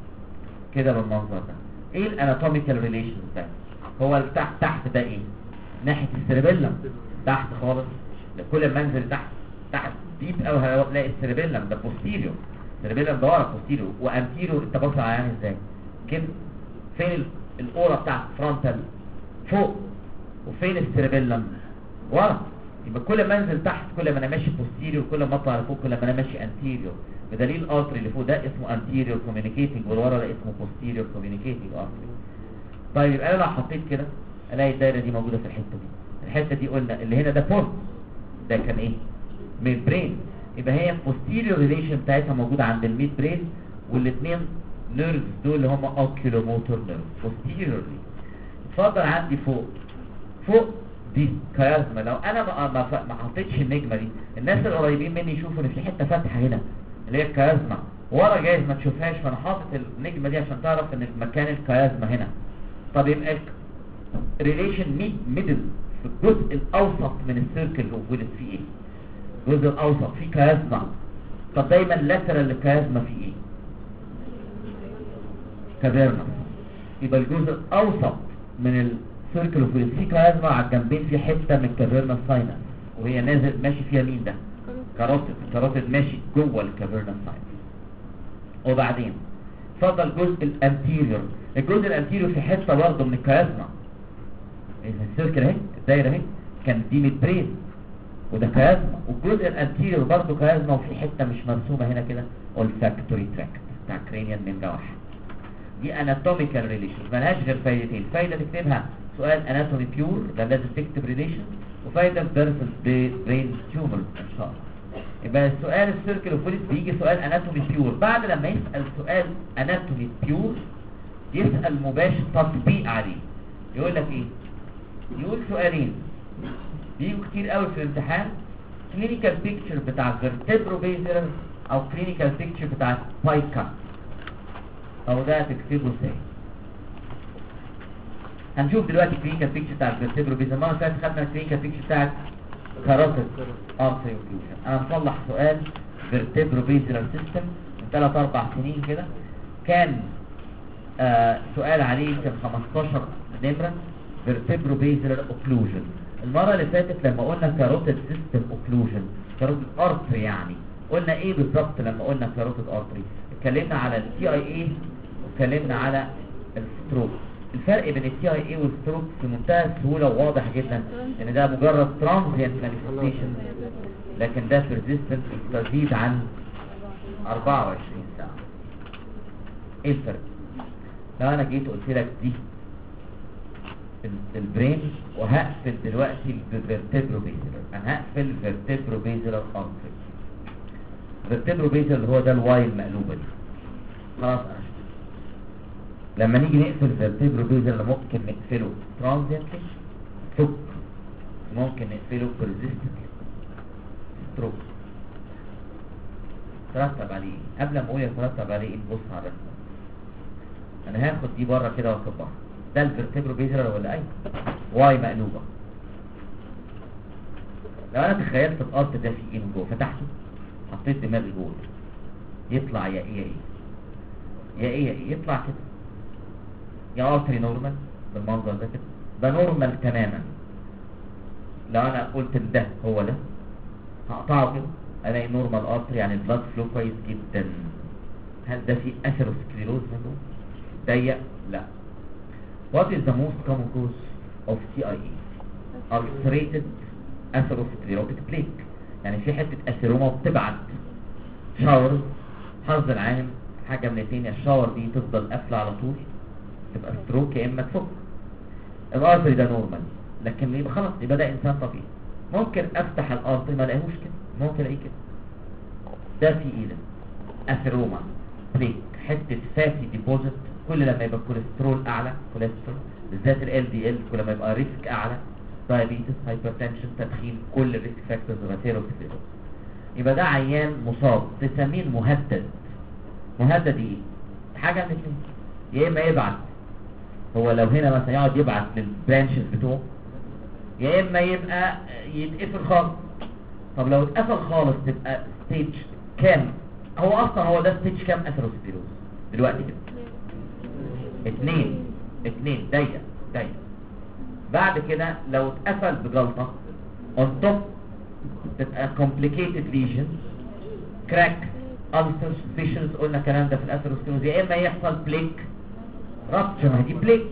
كده بالمنظر ده، ايه الاناتوميكال ريليشنز ده؟ هو تحت تحت ده ايه؟ ناحية السيربيلم تحت خالص. كل ما انزل تحت تحت ديب قوي هلاقي السيربيلم ده بوستيريور، السيربيلم ده ورا بوستيريور، وانتيريور انت باصص على عين ازاي؟ كده. فين الاورا بتاعت فرونتال؟ فوق. وفين السيربيلم؟ ورا. يبقى كل ما انزل تحت كل ما انا ماشي بوستيريور، كل ما اطلع لفوق كل ما انا ماشي انتيريور. بدليل الارتري اللي فوق ده اسمه انتيريور كوميونيكيتنج، والورا ده اسمه بوستيريور كوميونيكيتنج ارتري. طيب انا لو حطيت كده الاقي الدايره دي موجوده في الحته دي. الحته دي قلنا اللي هنا ده بورت، ده كان ايه؟ ميد برين. يبقى هي البوستيريور ريليشن بتاعتها موجوده عند الميد برين، والاثنين نيرفز دول اللي هم اوكيولوموتور نيرف بوستيريورلي. اتفضل عندي فوق. فوق دي كيازما. لو انا ما ما, ما حطيتش النجمه دي، الناس القريبين مني يشوفوا ان في حته فاتحه هنا اللي هي الكيازما، ورا جايز ما تشوفهاش، فانا حاطط النجمه دي عشان تعرف ان مكان الكيازما هنا. طب يبقى ريليشن ميد ميدل في الجزء الاوسط من السيركل اوفوليس في ايه؟ الجزء الاوسط في كيازما. طب دايما لاترال للكيازما في ايه؟ كافيرنا. يبقى الجزء الاوسط من السيركل اوفوليس في كيازما، على الجنبين في حته من كافيرنا ساينس، وهي نازل ماشي فيها مين ده؟ كاروتيد. الكاروتيد ماشي جوه الكافيرنا ساينس. وبعدين اتفضل الجزء الانتيريور. الجزء الانتيريور في حته برضه من الكيازما. السيركل اهي، الدايره اهي، كان دي ميد برين وده كيازما، والجزء الانتيريور برضه كيازما، وفي حته مش مرسومه هنا كده olfactory tract بتاع كرينيال نمره واحد. دي اناتوميكال ريليشن مالهاش غير فايدتين. فايده تكتبها سؤال اناتومي بيور ده لازم تكتب ريليشن، وفايده في درس البرين تيومرز ان شاء الله. يبقى السؤال السيركل اوفوليس بيجي سؤال اناتومي بيور. بعد لما يسال سؤال اناتومي بيور يسال مباشر تطبيق عليه. يقول لك ايه؟ يقول سؤالين بيجوا كتير قوي في الامتحان، كلينيكال بيكتشر بتاع الفيرتبرو بيزلر او كلينيكال بيكتشر بتاع بايكا، او ده تكتبه ازاي. هنشوف دلوقتي كلينيكال بيكتشر بتاع الفيرتبرو بيزلر. المره اللي فاتت خدنا الكلينيكال بيكتشر بتاعت كاروتيد ارتري اوكلوجن. انا مصلح سؤال فيرتبرو بيزلر سيستم من ثلاث اربع سنين كده، كان آه سؤال عليه يمكن خمستاشر نمره فيرتبرو بيزلر اوكلوجن. المره اللي فاتت لما قلنا كاروتيد سيستم اوكلوجن، كاروتيد ارتري، يعني قلنا ايه بالظبط لما قلنا كاروتيد ارتري؟ اتكلمنا على التي اي اي واتكلمنا على الستروك. الفرق بين التي اي اي والستروك في منتهى السهوله وواضح جدا، ان ده مجرد ترانزيانت مانيفستيشن، لكن ده بيرزيستنت تزيد عن اربعة وعشرين ساعه. ايه الفرق؟ لو انا جيت قلت لك دي البرين وهقفل دلوقتي الفيرتبروبيزلر، انا هقفل الفيرتبروبيزلر ارتري. الفيرتبروبيزلر اللي هو ده الواي المقلوبه دي، خلاص انا شفت. لما نيجي نقفل الفيرتبروبيزلر ممكن نقفله ترانزيانتلي فك، ممكن نقفله بيرزيستنتلي ستروك. ترتب عليه قبل ما اقول يترتب عليه ايه، نبص على الرسمه. انا هاخد دي بره كده واكبرها، ده الفيرتبروبيزلر ولا اي واي مقلوبه. لو انا تخيلت الارض ده فيه ايه من جوه، فتحته حطيت دماغي جوه، يطلع يا ايه يا ايه يا ايه يا ايه يطلع كده يا ارتري نورمال بالمنظر ده كده، ده نورمال تماما. لو انا قلت ده هو ده هقطعه كده الاقي نورمال ارتري، يعني البلاد فلو كويس جدا. هل ده فيه اثيروسكليروز من جوه؟ ضيق؟ لا. What is the most common cause of تي آي إيه؟ ulcerated atherosclerotic plaque، يعني في حتة اثيروما بتبعت شاور. حظ العالم حاجة من الاثنين، الشاور دي تفضل قافلة على طول تبقى ستروك، يا اما تفك. الارتري ده نورمال، لكن يبقى خلاص يبقى ده انسان طبيعي. ممكن افتح الارتري ما الاقيهوش كده، ممكن الاقيه كده. ده في ايه ده؟ اثيروما بليك، حتة فاتي ديبوزيت. كل لما يبقى الكوليسترول اعلى، كوليسترول بالذات ال دي ال، كل ما يبقى ريسك اعلى، دايابيتس، هايبرتنشن، تدخين، كل الريسك فاكتورز اثيروسكليروز. يبقى ده عيان مصاب، تسميه مهدد. مهدد ايه؟ حاجه من الاثنين، يا اما يبعت، هو لو هنا مثلا يقعد يبعت للبرانشز بتوعه، يا اما يبقى يتقفل خالص. طب لو اتقفل خالص تبقى ستيج كام؟ هو اصلا هو ده ستيج كام اثيروسكليروز دلوقتي كده؟ اتنين اتنين ضيق ضيق. بعد كده لو اتقفل بجلطة on top تبقى complicated lesion، crack، ulcers، fissures. قلنا الكلام ده في الاثيروسكليروز. يا اما يحصل بليك rupture، ما هي دي بليك،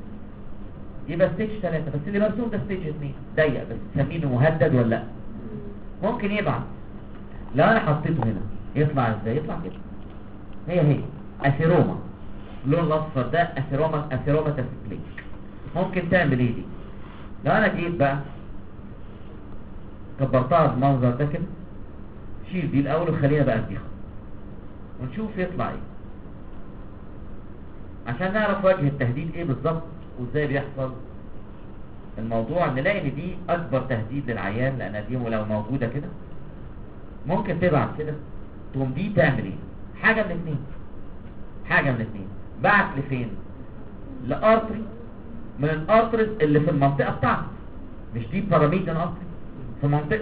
يبقى ستيج ثلاثة. بس اللي مرسوم ده ستيج اتنين ضيق. بس تسميه مهدد ولا لا؟ ممكن يبعت. لو انا حطيته هنا يطلع ازاي؟ يطلع كده، هي هي اثيروما، اللون الاصفر ده اثيروما، اثيروما تسبليك. ممكن تعمل ايه دي؟ لو انا جيت بقى كبرتها بالمنظر ده كده، شيل دي الاول وخلينا بقى اديها ونشوف يطلع ايه، عشان نعرف وجه التهديد ايه بالظبط وازاي بيحصل الموضوع. نلاقي ان دي اكبر تهديد للعيان، لان دي لو موجوده كده ممكن تبعت كده، تقوم دي تعمل ايه؟ حاجه من الاثنين، حاجه من الاثنين. بعت لفين؟ لارتري من الارتريز اللي في المنطقه بتاعته، مش دي باراميديان ارتري في منطقته.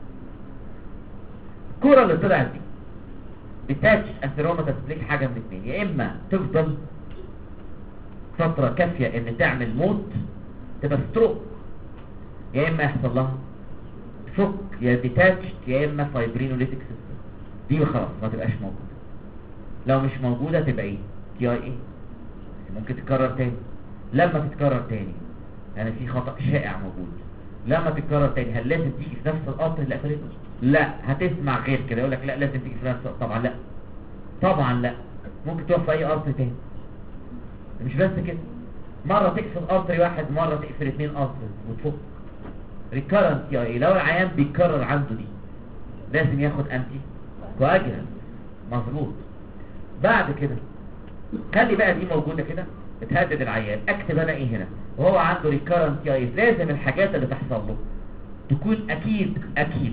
الكره اللي طلعت دي بتاتش اثيروما تسبليك، حاجه من الاثنين، يا اما تفضل فتره كافيه ان تعمل موت تبقى ستروك، يا اما يحصل لها فك، يا ديتاتشد، يا اما فايبرينوليتيك سيستم. دي خلاص ما تبقاش موجوده. لو مش موجوده تبقى ايه؟ تي اي اي. ممكن تتكرر تاني. لما تتكرر تاني يعني في خطأ شائع موجود. لما تتكرر تاني هل لازم تيجي في نفس القطر اللي قفلته؟ لا. هتسمع غير كده يقول لك لا لازم تيجي في نفس القطر. طبعا لا، طبعا لا. ممكن تقف في اي قطر تاني. مش بس كده، مره تقفل قطر واحد، مره تقفل اثنين قطر وتفك. ريكارنت تي اي. لو العيان بيتكرر عنده دي لازم ياخد انتي كواجلانت. مظبوط. بعد كده خلي بقى دي موجوده كده بتهدد العيان. اكتب انا ايه هنا وهو عنده ريكارنت تي اي؟ لازم الحاجات اللي تحصل له تكون اكيد اكيد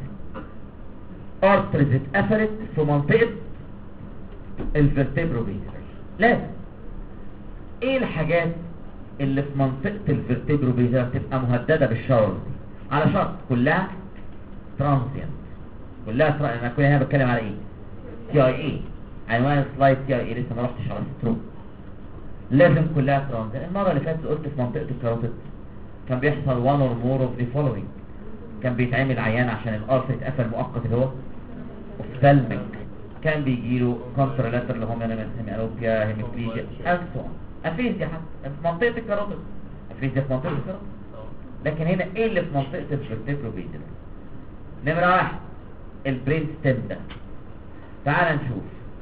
ارتريز اتقفلت في منطقه الفيرتبروبيزر. لازم. ايه الحاجات اللي في منطقه الفيرتبروبيزر تبقى مهدده بالشاور دي؟ على شرط كلها ترانزيانت، كلها ترا... انا كل هنا بتكلم على ايه؟ تي اي اي. عنوان السلايد تي اي اي، لسه ما رحتش على ستروك. لازم كلها ترانزيانت. المره اللي فاتت قلت في منطقه الكاروتيد كان بيحصل one or more of the following. كان بيتعمل عيان عشان الارثر اتقفل مؤقت اللي هو اوفثالميك، كان بيجيله كونترالاترال اللي هم هيميانوبيا، هيميبليجيا، انسون، افيزيا حتى في منطقه الكاروتيد، افيزيا في منطقه الكاروتيد. لكن هنا ايه اللي في منطقه الفيرتبروبيزر؟ نمره واحد البرين ستيم ده. تعال نشوف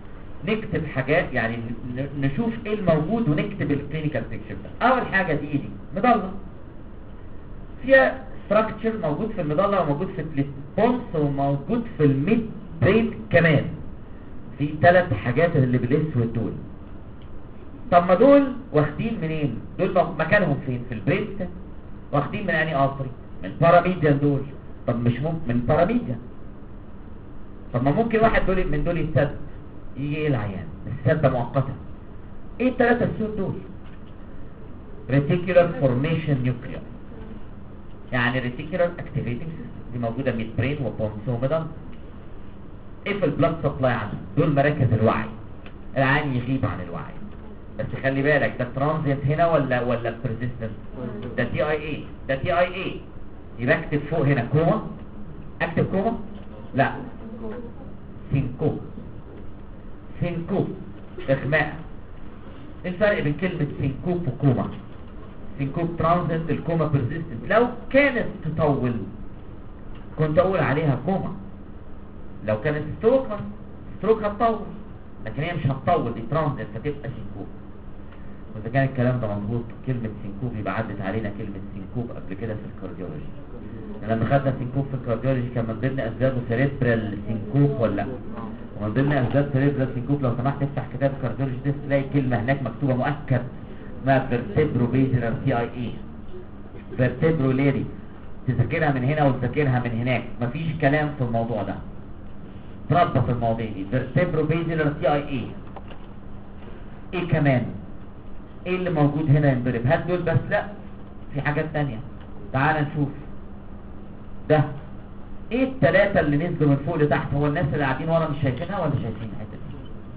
نكتب حاجات يعني ن- نشوف ايه الموجود ونكتب الكلينيكال بيكتشر ده. اول حاجه دي دي مضله فيها ستراكشر موجود في المضله وموجود في البونس وموجود في الميد برين كمان. في ثلاث حاجات اللي بالاسود دول. طب ما دول واخدين منين؟ دول مكانهم فين؟ في البرين. واخدين من انهي ارتري؟ من باراميديان دول. طب مش ممكن من باراميديان. طب ما ممكن واحد دول من دول يتسد يجي ايه العيان السده مؤقته. ايه الثلاثه السود دول؟ ريتيكولار فورميشن نيوكلير، يعني ريتيكولار اكتيفيتنج سيستم دي موجوده ميد برين وبونس وميدل. ايه في البلاد سبلاي عنده؟ دول مراكز الوعي. العيان يغيب عن الوعي بس خلي بالك ده ترانزيت هنا ولا ولا بيرسيستنت؟ ده تي اي اي ده تي اي اي يبقى اكتب فوق هنا كوما. اكتب كوما؟ لا سينكوب. سينكوب اغماء. ايه الفرق بين كلمة سينكوب وكوما؟ سينكوب ترانزيت، الكوما بيرسيستنت. لو كانت تطول كنت اقول عليها كوما. لو كانت ستروك ستروك هتطول، لكن هي مش هتطول، دي ترانزيت فتبقى سينكوب. واذا كان الكلام ده مظبوط كلمة سينكوب يبقى عدت علينا كلمة سينكوب قبل كده في الكارديولوجي. لما خدنا سينكوب في الكارديولوجي كان من ضمن اسبابه سيريبرال سينكوب ولا لا؟ ومن ضمن اسباب سيريبرال سينكوب لو سمحت تفتح كتاب الكارديولوجي ده تلاقي كلمة هناك مكتوبة مؤكد اسمها فيرتبرو بيزلر سي اي اي. فيرتبرو ليري تذاكرها من هنا وتذاكرها من هناك، مفيش كلام في الموضوع ده. تربط المواضيع دي. فيرتبرو بيزلر سي اي اي. ايه كمان؟ ايه اللي موجود هنا ينضرب؟ هل دول بس؟ لا، في حاجات تانية. تعال نشوف ده. ايه الثلاثة اللي نزلوا من فوق لتحت؟ هو الناس اللي قاعدين ورا مش شايفينها ولا شايفين الحتة دي؟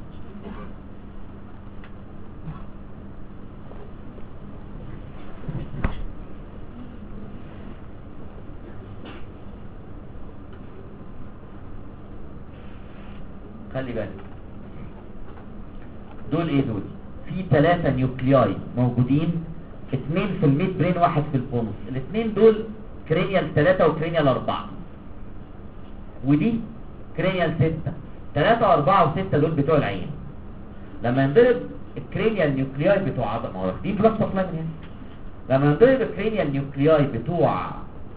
خلي بالك دول ايه دول؟ في ثلاثة نيوكلياي موجودين، اثنين في الميد برين واحد في البونس. الاثنين دول كرينيال ثلاثة وكرينيال أربعة، ودي كرينيال ستة. ثلاثة وأربعة وستة دول بتوع العين. لما ينضرب الكرينيال نيوكلياي بتوع عضلة، ما هو دي بلس سبلاي من هنا. لما ينضرب الكرينيال نيوكلياي بتوع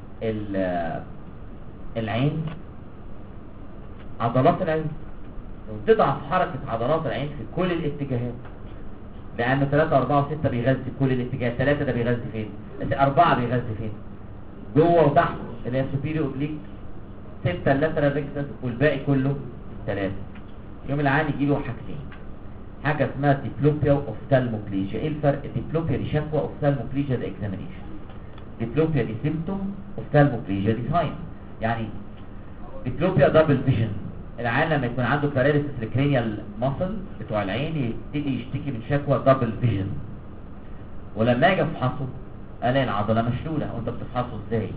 العين، عضلات العين تضعف حركة عضلات العين في كل الاتجاهات، لأن ثلاثة أربعة وستة بيغذي كل الاتجاهات. ثلاثة ده بيغذي فين؟ أربعة بيغذي فين؟ جوه وتحت اللي هي سوبيريو اوبليك. ستة اللاترال ريكتس والباقي كله ثلاثة. يوم العين يجيله حاجتين، حاجة اسمها ديبلوبيا واوفتالموبليجيا. ايه الفرق؟ ديبلوبيا دي شكوى، اوفتالموبليجيا ده اكزامينيشن. ديبلوبيا دي سيمتوم، اوفتالموبليجيا دي ساين. يعني ديبلوبيا دبل فيجن، العين لما يكون عنده باراليسيس الكرينيال ماسل بتوع العين يبتدي يشتكي من شكوى دبل فيجن. ولما اجي افحصه الاقي العضله مشلوله. وانت بتفحصه ازاي؟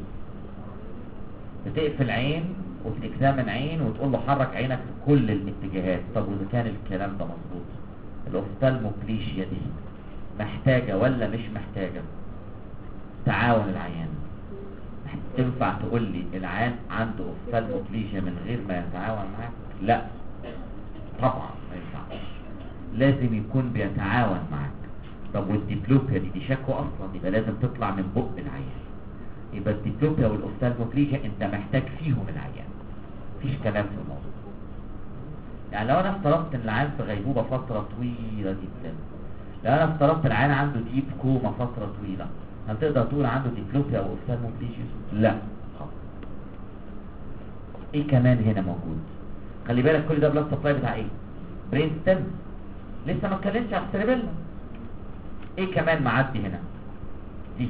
بتقفل عين وتكزامن عين وتقول له حرك عينك في كل الاتجاهات. طب واذا كان الكلام ده مظبوط، الاوفتالموبليجيا دي محتاجه ولا مش محتاجه تعاون العيان؟ تنفع تقول لي العيان عنده اوفتالموبليجيا من غير ما يتعاون معاك؟ لا طبعا ما ينفعش، لازم يكون بيتعاون معاك. طب والديبلوبيا دي دي شكوى اصلا، يبقى لازم تطلع من بق العيان. يبقى الديبلوبيا والاوفتالموبليجيا انت محتاج فيهم العيان، مفيش كلام في الموضوع. يعني لو انا افترضت ان العيان في غيبوبه فتره طويله جدا، لو انا افترضت العيان عنده ديب كوما فتره طويله، هل تقدر تقول عنده ديبلوبيا او اوفتالموبليجيا؟ لا. ايه كمان هنا موجود؟ خلي بالك كل ده بلاد سبلاي بتاع ايه؟ برين ستيم. لسه ما اتكلمتش على السيربيلا. ايه كمان معدي هنا؟ دي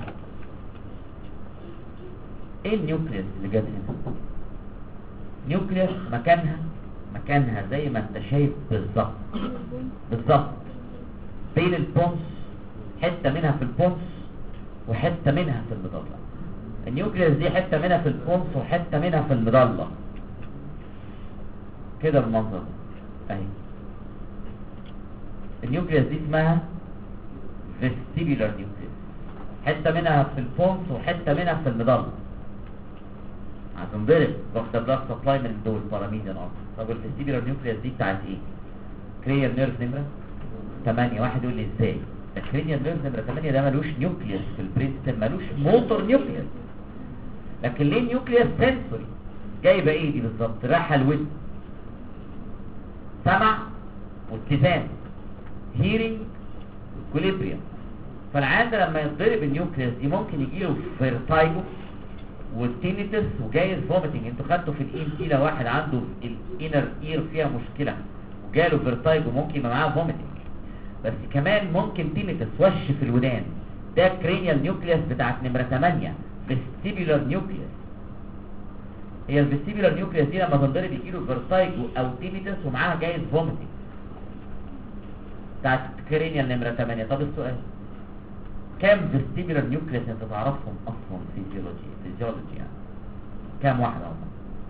ايه النيوكليوس اللي جت هنا؟ نيوكليوس مكانها مكانها زي ما انت شايف بالظبط بالظبط بين البونس، حته منها في البونس وحته منها في المضله. النيوكليوس دي حته منها في البونس وحته منها في المضله كده بالمنظر ده اهي. النيوكليوس دي اسمها فيستيبولار نيوكليوس، حته منها في البونس وحته منها في المضله. هتنضرب واخده بلاد سبلاي من دول باراميديان ارتري. طب الفيستيبولار نيوكليوس دي بتاعت ايه؟ كرينيال نيرف نمره ثمانية. واحد يقول لي ازاي؟ ده كرينيال نيرف نمره ثمانية ده ملوش نيوكليوس في البرين ستيم، ملوش موتور نيوكليوس، لكن ليه نيوكليوس سنسوري. جايبه ايه دي بالظبط؟ راحه الودن، سمع واتزان، هيرنج وكوليبريم. فالعيان ده لما يتضرب النيوكليوس دي ممكن يجيله فيرتايجو والتينيتس وجايز فوميتنج. انتوا خدتوا في الان تي لو واحد عنده الانر اير فيها مشكله وجاله فيرتايجو ممكن يبقى معاه فوميتنج، بس كمان ممكن تينيتس وش في الودان. ده كرينيال نيوكليوس بتاعت نمره ثمانية، فيستيبولار نيوكليوس. هي الفيستيبولار نيوكليوس دي لما تنضرب يجيله فيرتايجو او تينيتس ومعاها جايز فوميتنج بتاعت كرينيال نمره ثمانية. طب السؤال، كام فيستيبولار نيوكليوس انت تعرفهم اصلا فيزيولوجي فيزيولوجي يعني؟ كام واحده هم؟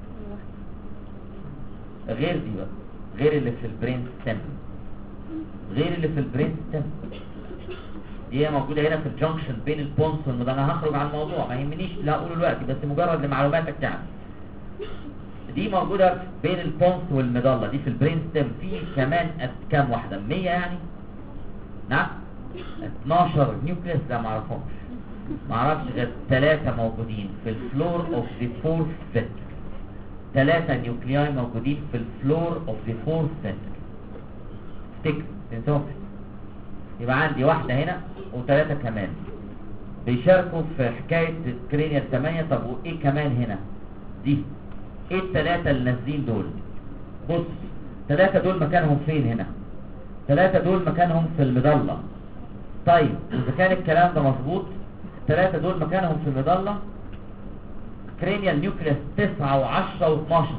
غير دي بقى، غير اللي في البرين ستيم، غير اللي في البرين ستيم دي هي موجوده هنا في الجنكشن بين البونس والمضله. انا هخرج عن الموضوع ما يهمنيش لا اقوله دلوقتي، بس مجرد لمعلوماتك يعني. دي موجوده بين البونس والمضله دي في البرين ستيم. في كمان كام واحده؟ مية يعني؟ نعم اتناشر نيوكليوس. لا ما اعرفهمش، ما اعرفش غير ثلاثه موجودين في الفلور اوف ذا فورث فيتر. ثلاثه نيوكلياي موجودين في الفلور اوف ذا فورث فيتر. افتكر تنسوهم. يبقى عندي واحده هنا وثلاثه كمان بيشاركوا في حكايه كرينيال ثمانية. طب وايه كمان هنا؟ دي ايه الثلاثه اللي نازلين دول؟ بص، ثلاثه دول مكانهم فين هنا؟ ثلاثه دول مكانهم في المضله. طيب اذا كان الكلام ده مظبوط، الثلاثه دول مكانهم في المضله. كرينيال نيوكليوس تسعة وعشرة واتناشر.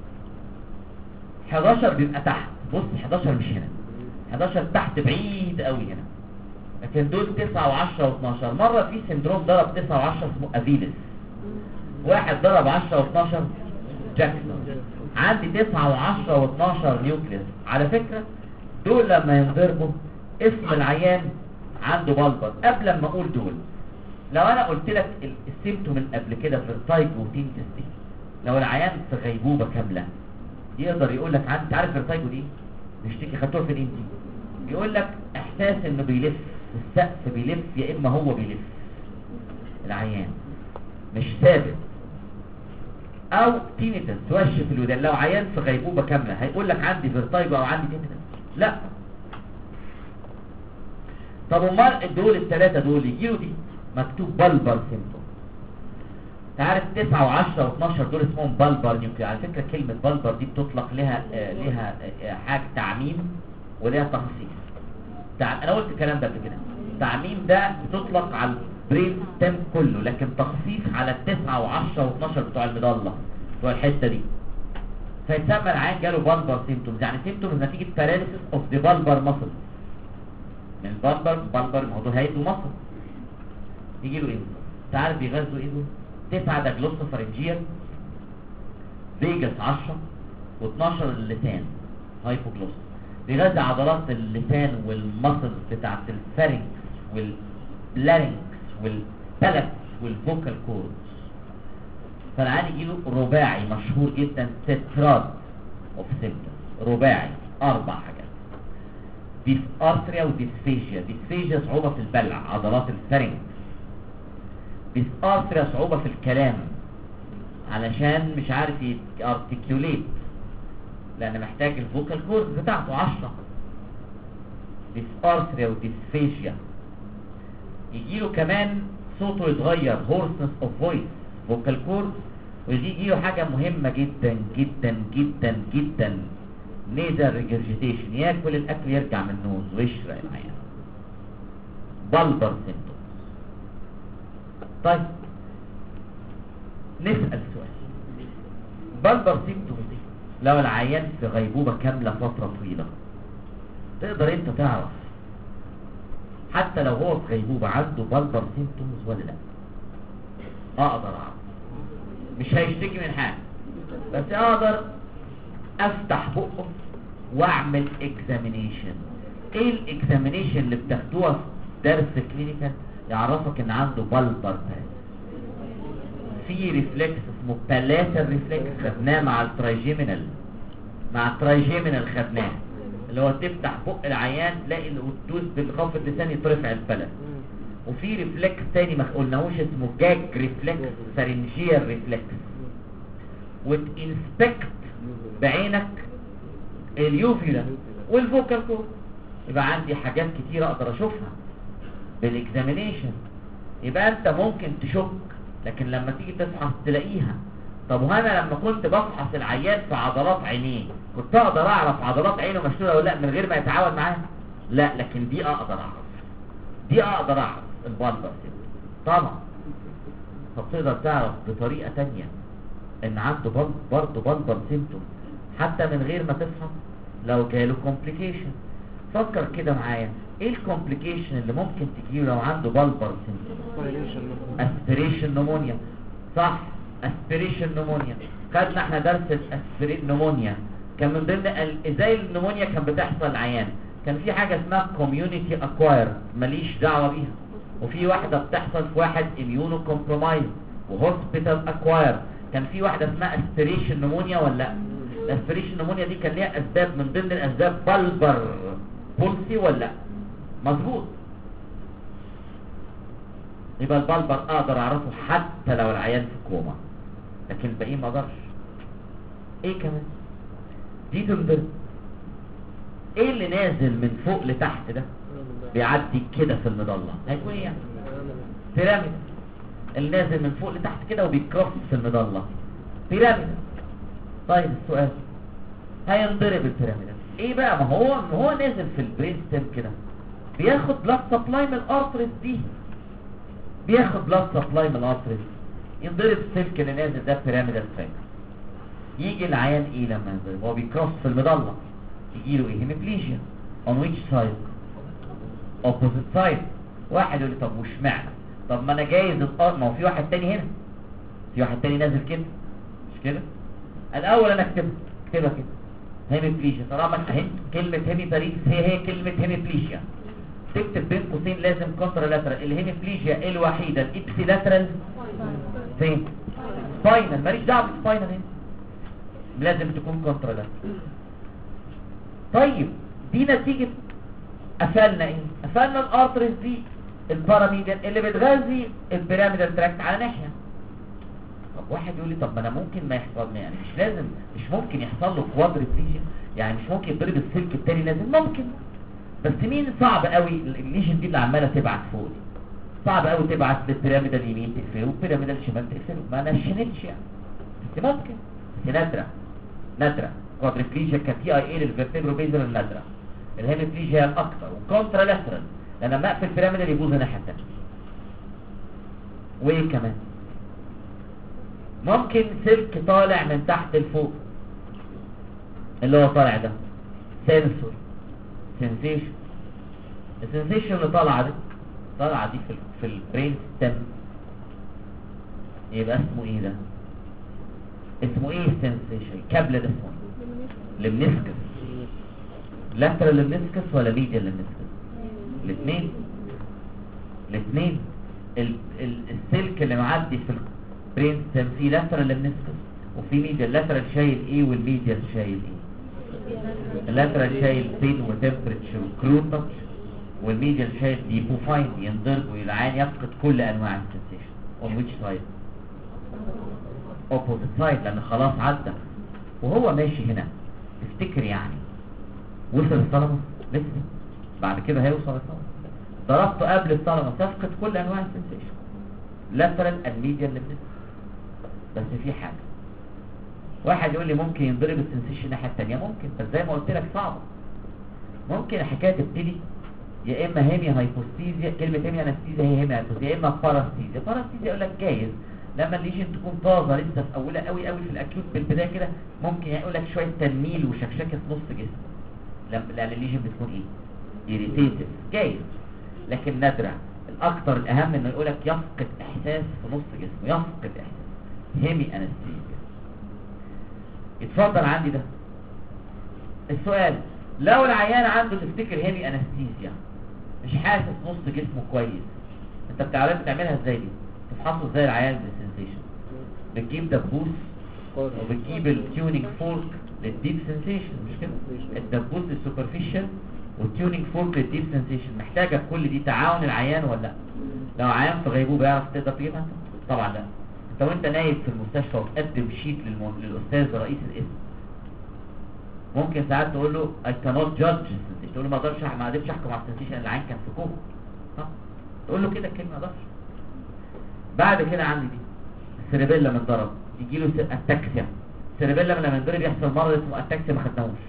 حداشر بيبقى تحت. بص حداشر مش هنا، حداشر تحت بعيد قوي هنا، لكن دول تسعة وعشرة واتناشر. مرة في سندروم ضرب تسعة وعشرة اسمه افيلس، واحد ضرب عشرة واتناشر جاكسون. عندي تسعة وعشرة واتناشر نيوكليوس. على فكرة دول لما ينضربوا اسم العيان عنده بلبر. قبل ما اقول دول، لو انا قلت لك السيمتوم اللي قبل كده في الفيرتايجو وتينيتس دي، لو العيان في غيبوبة كاملة يقدر يقول لك عندي، عارف الفيرتايجو دي بيشتكي خدتوها في الانتي، يقول لك احساس انه بيلف السقف، بيلف يا اما هو بيلف العيان مش ثابت، او تينيتس وش في الودان. لو عيان في غيبوبة كاملة هيقول لك عندي فيرتايجو او عندي تينيتس؟ لا. طب امال دول الثلاثه دول يجيله دي مكتوب بلبر سيمتوم. تعرف تسعة وعشرة واتناشر دول اسمهم بلبر نيوكليا. على فكره كلمه بلبر دي بتطلق لها آه لها آه حاجه تعميم ولها تخصيص. تع... انا قلت الكلام ده قبل كده. تعميم ده بتطلق على البرين ستيم كله، لكن تخصيص على التسعة وعشرة واتناشر بتوع المضله بتوع الحته دي. فيتسمى العيان جاله بلبر سيمتومز، يعني سيمتومز نتيجه باراليسيس اوف ذا بلبر ماسل. من البلبر بلبر الموضوع هيدو مصر. يجي له ايه؟ تعرف بيغذوا ايه دول؟ تسعة ده جلوسوفارنجيال، فيجاس عشرة، واتناشر اللسان هايبوجلوس. بيغذي عضلات اللسان والمصل بتاعت الفارنكس والبلارنكس والبالكس والفوكال كوردز. فالعيان يجي له رباعي مشهور جدا، تتراد اوف سيمتومز، رباعي اربع حاجات. ديس ارتريا وديسفيجيا. ديسفيجيا صعوبة في البلع عضلات الفارنكس. ديس ارتريا صعوبة في الكلام علشان مش عارف يارتيكيوليت لان محتاج الفوكال كورد بتاعته عشرة. ديس ارتريا وديسفيجيا. يجيله كمان صوته يتغير، هورسنس اوف فويس، فوكال كورد. ويجي له حاجة مهمة جدا جدا جدا جدا، نيزل ريجرجيتيشن، ياكل الاكل يرجع من النوز ويشرق العيان. بلبر سيمتوم. طيب نسأل سؤال، بلبر سيمتوم دي لو العيان في غيبوبة كاملة فترة طويلة، تقدر انت تعرف حتى لو هو في غيبوبة عنده بلبر سيمتومز ولا لا؟ اقدر اعرف. مش هيشتكي من حاجة، بس اقدر افتح بقه واعمل اكزامينيشن. ايه الاكزامينيشن اللي بتاخدوها في درس كلينيكال يعرفك ان عنده بلبر باس؟ في ريفلكس اسمه بالاتال ريفلكس خدناه مع الترايجيمينال، مع الترايجيمينال خدناه اللي هو تفتح بق العيان تلاقي وتدوس بالخف اللساني يترفع الفلس. وفي ريفلكس تاني ما قلناهوش اسمه جاج ريفلكس، فارنجيال ريفلكس، وتنسبكت بعينك اليوفيولا والفوكال كورد. يبقى عندي حاجات كتير اقدر اشوفها بالاكزامينيشن. يبقى انت ممكن تشك لكن لما تيجي تفحص تلاقيها. طب وانا لما كنت بفحص العيان في عضلات عينيه كنت اقدر اعرف عضلات عينه مشلوله ولا لا من غير ما يتعاون معاها؟ لا، لكن دي اقدر اعرف، دي اقدر اعرف البالبر طبعا. طب تقدر تعرف بطريقه تانية ان عنده بل برضه بالبر سيمتوم حتى من غير ما تفحص؟ لو جاله كومبليكيشن. فكر كده معايا، ايه الكومبليكيشن اللي ممكن تجيله لو عنده بالبر سيمتوم؟ اسبريشن نمونيا. صح، اسبريشن نمونيا. خدنا احنا درس الاسبريشن نمونيا، كان من ضمن ازاي النمونيا كان بتحصل عيان. كان في حاجه اسمها كوميونيتي اكواير ماليش دعوه بيها، وفي واحده بتحصل في واحد اميونو كومبرومايز، وهوسبيتال اكواير. كان في واحده اسمها اسبريشن نمونيا ولا لا؟ الاسبريشن نمونيا دي كان ليها اسباب، من ضمن الاسباب بالبر بولسي ولا لا؟ مظبوط. يبقى البالبر اقدر اعرفه حتى لو العيان في كوما، لكن الباقي ما اقدرش. ايه كمان؟ دي تنبر. ايه اللي نازل من فوق لتحت ده بيعدي كده في المضله هيكون ايه يعني؟ بيراميد. اللي نازل من فوق لتحت كده وبيكروس في المضله بيراميد. طيب السؤال، هينضرب البيراميد ايه بقى؟ ما هو ما هو نازل في البرين ستيم كده بياخد بلاد سبلاي من الارتريز دي، بياخد بلاد سبلاي من الارتريز، ينضرب السلك اللي نازل ده بيراميدال فراكشر. يجي العيان ايه لما ينضرب؟ هو بيكروس في المضله، يجي له ايه؟ هيميبليجيا. on which side؟ opposite side. واحد يقول لي طب وش معنى؟ طب ما انا جايز الارض، ما هو في واحد تاني هنا، في واحد تاني نازل كده مش كده؟ الاول انا اكتبها اكتبها كده هيميبليجيا. طالما كلمه هيميباريتس هي هي كلمه هيميبليجيا، تكتب بين قوسين لازم كونترا لاترال. الهيميبليجيا الوحيده الابسي لاترال فين؟ سباينال، ماليش دعوه بالسباينال هنا، لازم تكون كونترا لاترال. طيب دي نتيجه قفلنا ايه؟ قفلنا الارتريز دي الباراميديال اللي بتغذي البيراميدال تراكت على ناحيه. طب واحد يقول لي طب ما انا ممكن ما يحصل، يعني مش لازم، مش ممكن يحصل له كوادريبليجيا، يعني مش ممكن يضرب السلك التاني نازل؟ ممكن، بس مين صعب قوي الليجن دي اللي عماله تبعت فوق دي، صعب قوي تبعت للبيراميدال يمين تقفله والبيراميدال شمال تقفله، ما نشنتش يعني، بس ممكن، بس نادره نادره. كوادريبليجيا كتي اي اي للفيرتيبرو بيزل النادره، الهيميبليجيا الاكثر وكونترا لاترال، لان لما اقفل البيراميدال يبوظ الناحيه الثانيه. وايه كمان؟ ممكن سلك طالع من تحت لفوق، اللي هو طالع ده سنسور سنسيشن. السنسيشن اللي طالعه دي طالعه دي في ال في البرين ستيم، يبقى اسمه ايه ده؟ اسمه ايه السنسيشن؟ الكابل ده اسمه ايه؟ لمنسكس. لاترال لمنسكس ولا ميديال لمنسكس؟ الاثنين الاثنين. السلك اللي معدي في البرين ستيم فيه لاترال لمنسكس وفي ميديال. لاترال شايل ايه والميديال شايل ايه؟ اللاترال شايل بين وتمبرتشر وكرون تاتش، والميديال شايل ديبوفاين ينضرب والعين يفقد كل انواع السنسيشن. on which side؟ opposite side، لان خلاص عدى. وهو ماشي هنا تفتكر يعني وصل الثالاموس؟ لسه بعد كده هيوصل الثالاموس. ضربته قبل الثالاموس تفقد كل انواع السنسيشن، لاترال الميديال لمنسكس. بس في حاجه، واحد يقول لي ممكن ينضرب السنسيشن الناحيه الثانيه، ممكن، بس زي ما قلت لك صعبه. ممكن الحكايه تبتدي يا اما هيمي هايبوستيزيا، كلمه هيمي انستيزيا هي هيمي هايبوستيزيا، يا اما باراستيزيا. باراستيزيا يقول لك جايز لما الليجن تكون طازه لسه في اولها قوي قوي في الاكيوت بالبدايه كده، ممكن يقول لك شويه تنميل وشكشكه في نص جسم، لان الليجن بتكون ايه؟ ايريتيتيف، جايز. لكن نادره. الاكثر الاهم انه يقول لك يفقد احساس في نص جسمه، يفقد احساس، هيمي انستيزيا. اتفضل عندي ده السؤال. لو العيان عنده تفتكر هيمي انستيزيا مش حاسس نص جسمه كويس، انت بتعرف تعملها ازاي دي؟ تفحصه ازاي العيان بالسنسيشن؟ بتجيب دبوس وبتجيب التيونينج فورك للديب سنسيشن، مش كده؟ الدبوس للسوبرفيشال والتيونينج فورك للديب سنسيشن. محتاجه كل دي تعاون العيان ولا لا؟ لو عيان في غيبوبه يعرف تقدر تجيبها؟ طبعا لا. انت وانت نايم في المستشفى وتقدم شيت للم... للاستاذ رئيس القسم، ممكن ساعات تقول له I cannot judge السنسيشن، تقول له ما اقدرش ما قدرتش احكم على السنسيشن، العيان كان في كوما، صح؟ تقول له كده الكلمه ما اقدرش. بعد كده عندي دي السيربيلا من ضرب يجي له اتاكسيا. السيربيلا لما ينضرب يحصل مرض اسمه اتاكسيا، ما خدناهوش.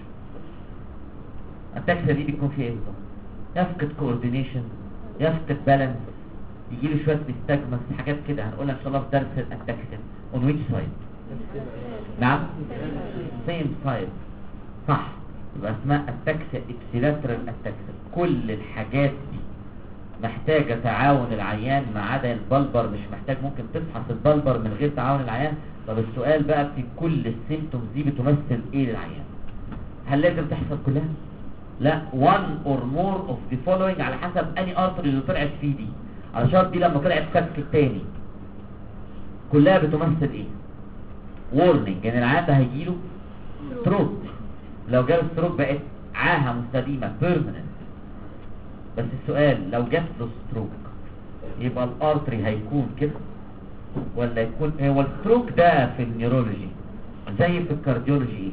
التاكسيا دي بيكون فيها ايه بالظبط؟ يفقد كوردينيشن، يفقد بالانس، يجي له شويه مستجمس، حاجات كده هنقولها ان شاء الله في درس الاتاكسيا. اون ويتش سايد؟ نعم سيم سايد، صح. يبقى اسمها اتاكسيا ابسيلاترال اتاكسيا. كل الحاجات دي محتاجه تعاون العيان ما عدا البلبر، مش محتاج، ممكن تفحص البلبر من غير تعاون العيان. طب السؤال بقى، في كل السيمتومز دي بتمثل ايه للعيان؟ هل لازم تحصل كلها؟ لا، one or more of the following على حسب اني ارتري اللي طلعت فيه دي. على شرط دي لما طلعت فك التاني كلها بتمثل ايه؟ warning ان العيان ده هيجيله ستروك. لو جاب ستروك بقت عاهه مستديمه permanent. بس السؤال لو جات له ستروك يبقى الارتري هيكون كده ولا يكون ايه؟ هو الستروك ده في النيورولوجي زي في الكارديولوجي ايه؟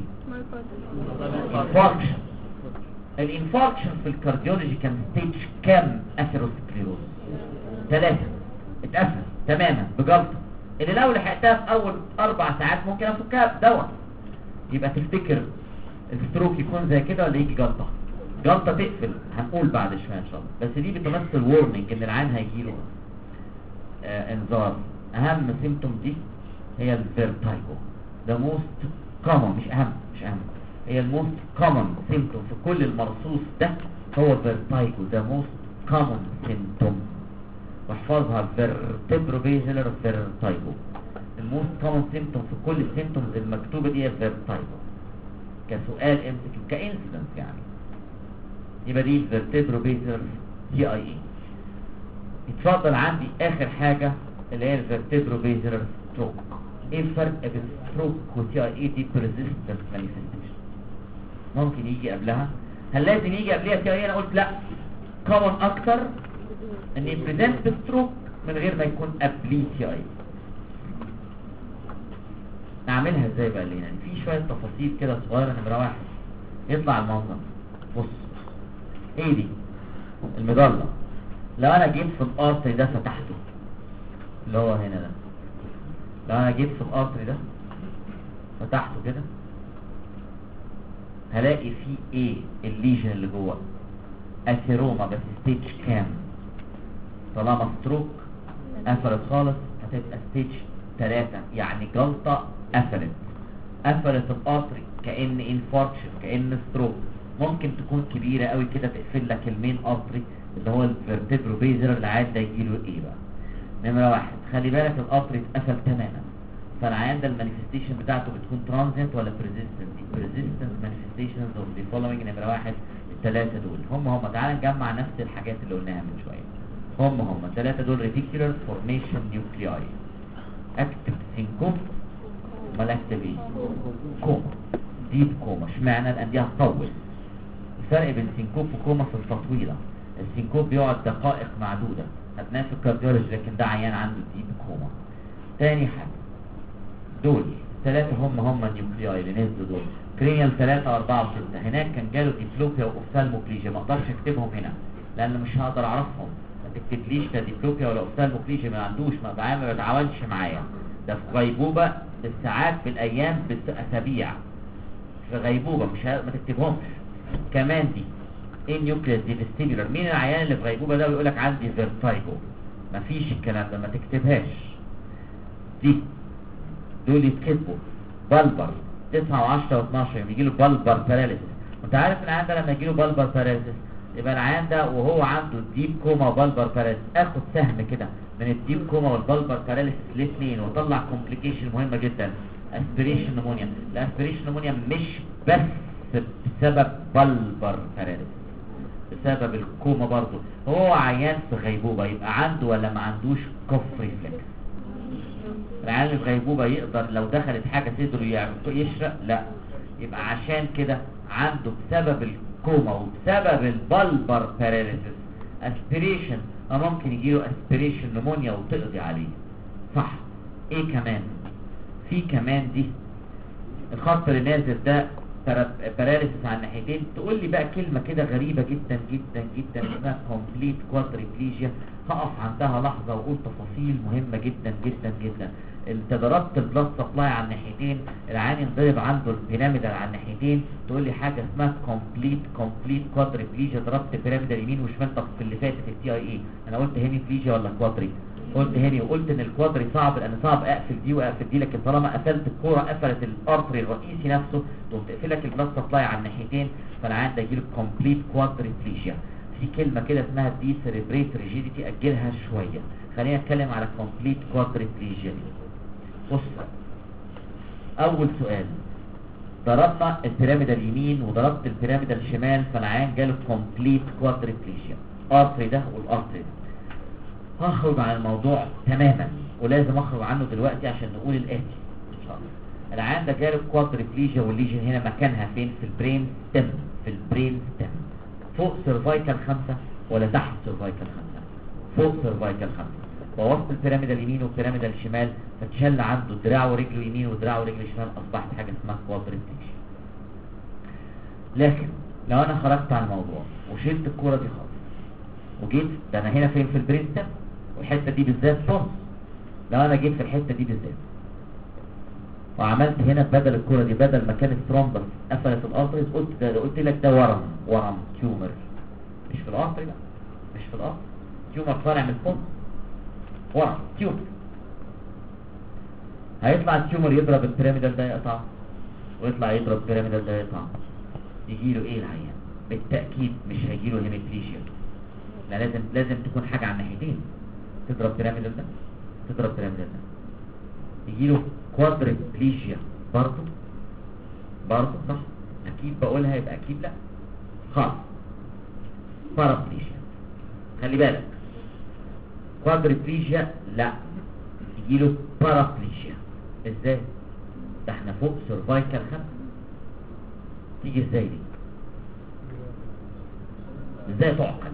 انفاركشن. الانفاركشن في الكارديولوجي كان ستيج كام اثيروسكليروز؟ ثلاثة. اتقفل تماما بجلطة، اللي لو لحقتها في اول اربع ساعات ممكن افكها بدواء. يبقى تفتكر الستروك يكون زي كده ولا يجي جلطة؟ جلطة تقفل، هنقول بعد شوية ان شاء الله. بس دي بتمثل وورنينج ان العين هيجيله آه انذار. اهم سيمتوم دي هي الفيرتايجو، ده موست كومن، مش اهم مش اهم هي الموست كومن سيمتوم في كل المرصوص ده هو فيرتايجو، ده موست كومن سيمتوم. واحفظها، فيرتبروبيزيلر فيرتايجو. الموست كومن سيمتوم في كل السيمتومز المكتوبه دي هي فيرتايجو كسؤال ام سي كيو كانسيدنت يعني. يبقى دي فيرتبروبيزيلر تي اي اي. اتفضل عندي اخر حاجه اللي هي الفيرتبروبيزيلر ستروك. ايه الفرق بين ستروك وتي اي اي؟ دي بريزيستنت مانيفستيشن. ممكن يجي قبلها، هل لازم يجي قبلها تي اي؟ انا قلت لا، كومن اكتر ان يبريزنت بستروك من غير ما يكون قبليه تي اي. نعملها ازاي بقى لينا؟ يعني في شويه تفاصيل كده صغيره. نمره واحد، يطلع المنظر. بص ايه دي؟ المظله. لو انا جيت في الارتري ده فتحته اللي هو هنا ده، لو انا جيت في الارتري ده فتحته كده هلاقي فيه ايه؟ الليجن اللي جوه اثيروما، بس ستيج كام؟ طالما ستروك قفلت خالص هتبقى ستيج ثلاثة، يعني جلطة قفلت قفلت الارتري كأن انفاركشن، كأن ستروك. ممكن تكون كبيرة قوي كده تقفل لك المين ارتري اللي هو الفيرتبروبيزر اللي عاد ده يجيله ايه بقى؟ نمرة واحد، خلي بالك الارتري اتقفل تماما، فالعيان ده المانيفستيشن بتاعته بتكون ترانزيت ولا بريزيستنت؟ بريزيستنت مانيفستيشنز اوف ذا فولوينج. نمرة واحد الثلاثة دول هم هم. تعال نجمع نفس الحاجات اللي قلناها من شوية. هم هم الثلاثة دول ريتيكولار فورميشن نيوكلياي، اكتف سينكوب، امال اكتف ايه؟ كوما، ديب كوما. اشمعنى؟ لان دي هتطول. الفرق بين سينكوب وكوما في التطويلة، السينكوب بيقعد دقائق معدودة هتنام في الكارديولوجي، لكن ده عيان عنده ديب كوما. تاني حاجة، دول ثلاثة هم هم النيوكلياي اللي نزلوا دول. كرينيال ثلاثة واربعة وستة. هناك كان جاله ديبلوبيا واوفثالموكليجيا، ما اقدرش اكتبهم هنا لان مش هقدر اعرفهم. ما تكتبليش ده ديبلوبيا ولا اوفثالموكليجيا، ما عندوش، ما بعمل ما بتعاونش معايا. ده في غيبوبة بالساعات بالايام بالاسابيع، في غيبوبة مش ه... ما تكتبهمش. كمان دي ايه؟ نيوكليس دي فيستيبولار. مين العيان اللي في غيبوبة ده ويقول لك عندي فيرتايجو؟ مفيش الكلام ده، ما تكتبهاش. دي دول يتكتبوا بلبر تسعة وعشرة واتناشر، يجي له بلبر باراليسيس. وانت عارف العيان ده لما يجي له بلبر باراليسيس يبقى العيان ده وهو عنده ديب كوما وبلبر باراليسيس. اخد سهم كده من الديب كوما والبلبر باراليسيس الاثنين واطلع كومبليكيشن مهمه جدا، اسبريشن نمونيا. الاسبريشن نمونيا مش بس بسبب بلبر باراليسيس، بسبب الكوما برضه. هو عيان في غيبوبه يبقى عنده ولا ما عندوش كوف ريفلكس؟ العيان في غيبوبه يقدر لو دخلت حاجه صدره يشرق؟ لا، يبقى عشان كده عنده بسبب الكوما وبسبب البلبر باراليسيس اسبيريشن، او ممكن يجيله اسبيريشن نمونيا وتقضي عليه. صح. ايه كمان؟ في كمان دي الخط اللي نازل ده باراليسيس على الناحيتين. تقول لي بقى كلمه كده غريبه جدا جدا جدا اسمها كومبليت كوادريبليجيا. هقف عندها لحظه واقول تفاصيل مهمه جدا جدا جدا. انت ضربت البلاد سبلاي على الناحيتين، العين ينضرب عنده البيراميدال على الناحيتين، تقول لي حاجه اسمها كومبليت كومبليت كوادريبليجيا. ضربت بيراميدال يمين وشمال. طب في اللي فاتت التي اي اي انا قلت هيميبليجيا ولا كوادري؟ قلت هني، وقلت ان الكوادري صعب لان صعب اقفل دي واقفل دي، لكن طالما قفلت الكوره قفلت الارتري الرئيسي نفسه تقوم تقفلك البلاد سبلاي على الناحيتين، فالعين ده يجيله كومبليت كوادريبليجيا. في كلمه كده اسمها دي سيريبريت ريجيديتي، اجلها شويه، خلينا نتكلم على كومبليت كوادريبليجيا. بص، اول سؤال، ضربنا البيراميدال اليمين وضربت البيراميدال الشمال، فالعين جاله كومبليت كوادريبليجيا. ارتري ده والارتري ده. هخرج عن الموضوع تماما ولازم اخرج عنه دلوقتي عشان نقول الاتي ان شاء الله. العيان ده جاله كوادريبليجيا، والليجن هنا مكانها فين؟ في البرين ستيم. في البرين ستيم فوق سيرفايكال خمسة ولا تحت سيرفايكال خمسة؟ فوق سيرفايكال خمسة. ووسط البيراميدال اليمين والبيراميدال الشمال، فتشل عنده دراعه ورجله يمين ودراعه ورجله شمال، اصبحت حاجه اسمها كوادريبليجيا. لكن لو انا خرجت عن الموضوع وشلت الكوره دي خالص وجيت، ده انا هنا فين؟ في البرين ستيم، والحته دي بالذات بص، لو انا جيت في الحته دي بالذات وعملت هنا بدل الكوره دي، بدل ما كانت ثرومبس قفلت الارتريز، قلت ده قلت لك ده ورم ورم تيومر، مش في الارتري بقى، مش في الارتري، تيومر طالع من الفم، ورم تيومر. هيطلع التيومر يضرب البيراميدال ده يقطع، ويطلع يضرب البيراميدال ده يقطع، يجي له ايه العيان؟ بالتاكيد مش هيجي له هيميبليجيا، لا لازم لازم تكون حاجه على الناحيتين، تضرب بيراميدال ده تضرب بيراميدال ده، يجي له كوادريبليجيا برضه برضه صح؟ اكيد بقولها يبقى اكيد لا خالص. بارابليجيا، خلي بالك، كوادريبليجيا لا، يجي له بارابليجيا. ازاي؟ ده احنا فوق سيرفايكال خمسة، تيجي ازاي دي؟ ازاي تعقل؟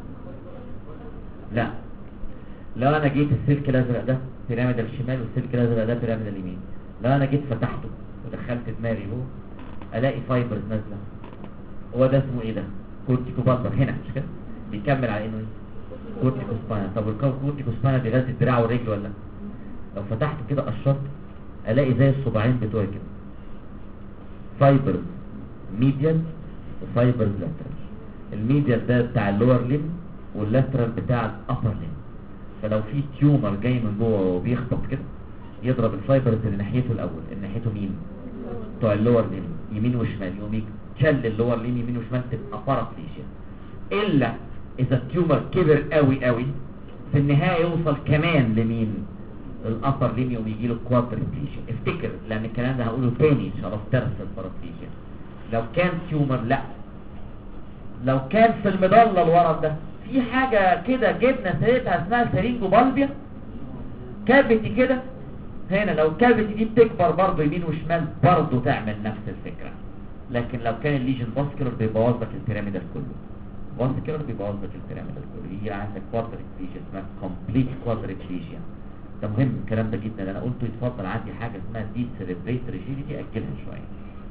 لا، لو انا جيت السلك الازرق ده بيراميدال الشمال والسلك الازرق ده بيراميدال اليمين، لو انا جيت فتحته ودخلت دماغي جوه الاقي فايبرز نازله. هو ده اسمه ايه ده؟ كورتيكو بالبر هنا، مش كده؟ بيكمل على انه ايه؟ كورتيكو سباينا. طب الكورتيكو سباينا بيغذي الدراع والرجل ولا؟ لو فتحت كده قشرت الاقي زي الصباعين بتوعي كده فايبرز ميديال وفايبرز لاترال. الميديال ده بتاع اللور ليم واللاترال بتاع الابر ليم. فلو في تيومر جاي من جوه وبيخبط كده يضرب الفايبرز اللي ناحيته الاول، اللي ناحيته مين؟ بتوع اللور ليم يمين وشمال، يقوم يتشل اللور ليم يمين وشمال، تبقى بارابليجيا. الا اذا التيومر كبر قوي قوي في النهايه يوصل كمان لمين؟ الابر ليم، يقوم يجي له كوادريبليجيا. افتكر لان الكلام ده هقوله تاني ان شاء الله في درس البارابليجيا. لو كان تيومر لا، لو كان في المظله الورم ده في حاجه كده جبنا سيرتها اسمها سرينجو بالبيا، كافيتي كده هنا، لو الكافيتي دي بتكبر برضه يمين وشمال برضه تعمل نفس الفكره. لكن لو كان الليجن فاسكولار بيبوظ لك البيراميدال كله، فاسكولار بيبوظ لك البيراميدال كله، يجي عندك كوادريبليجيا اسمها كومبليت كوادريبليجيا. ده مهم الكلام ده جدا، انا قلته يتفضل. عندي حاجه اسمها دي سيريبريت ريجيديتي، اجلها شويه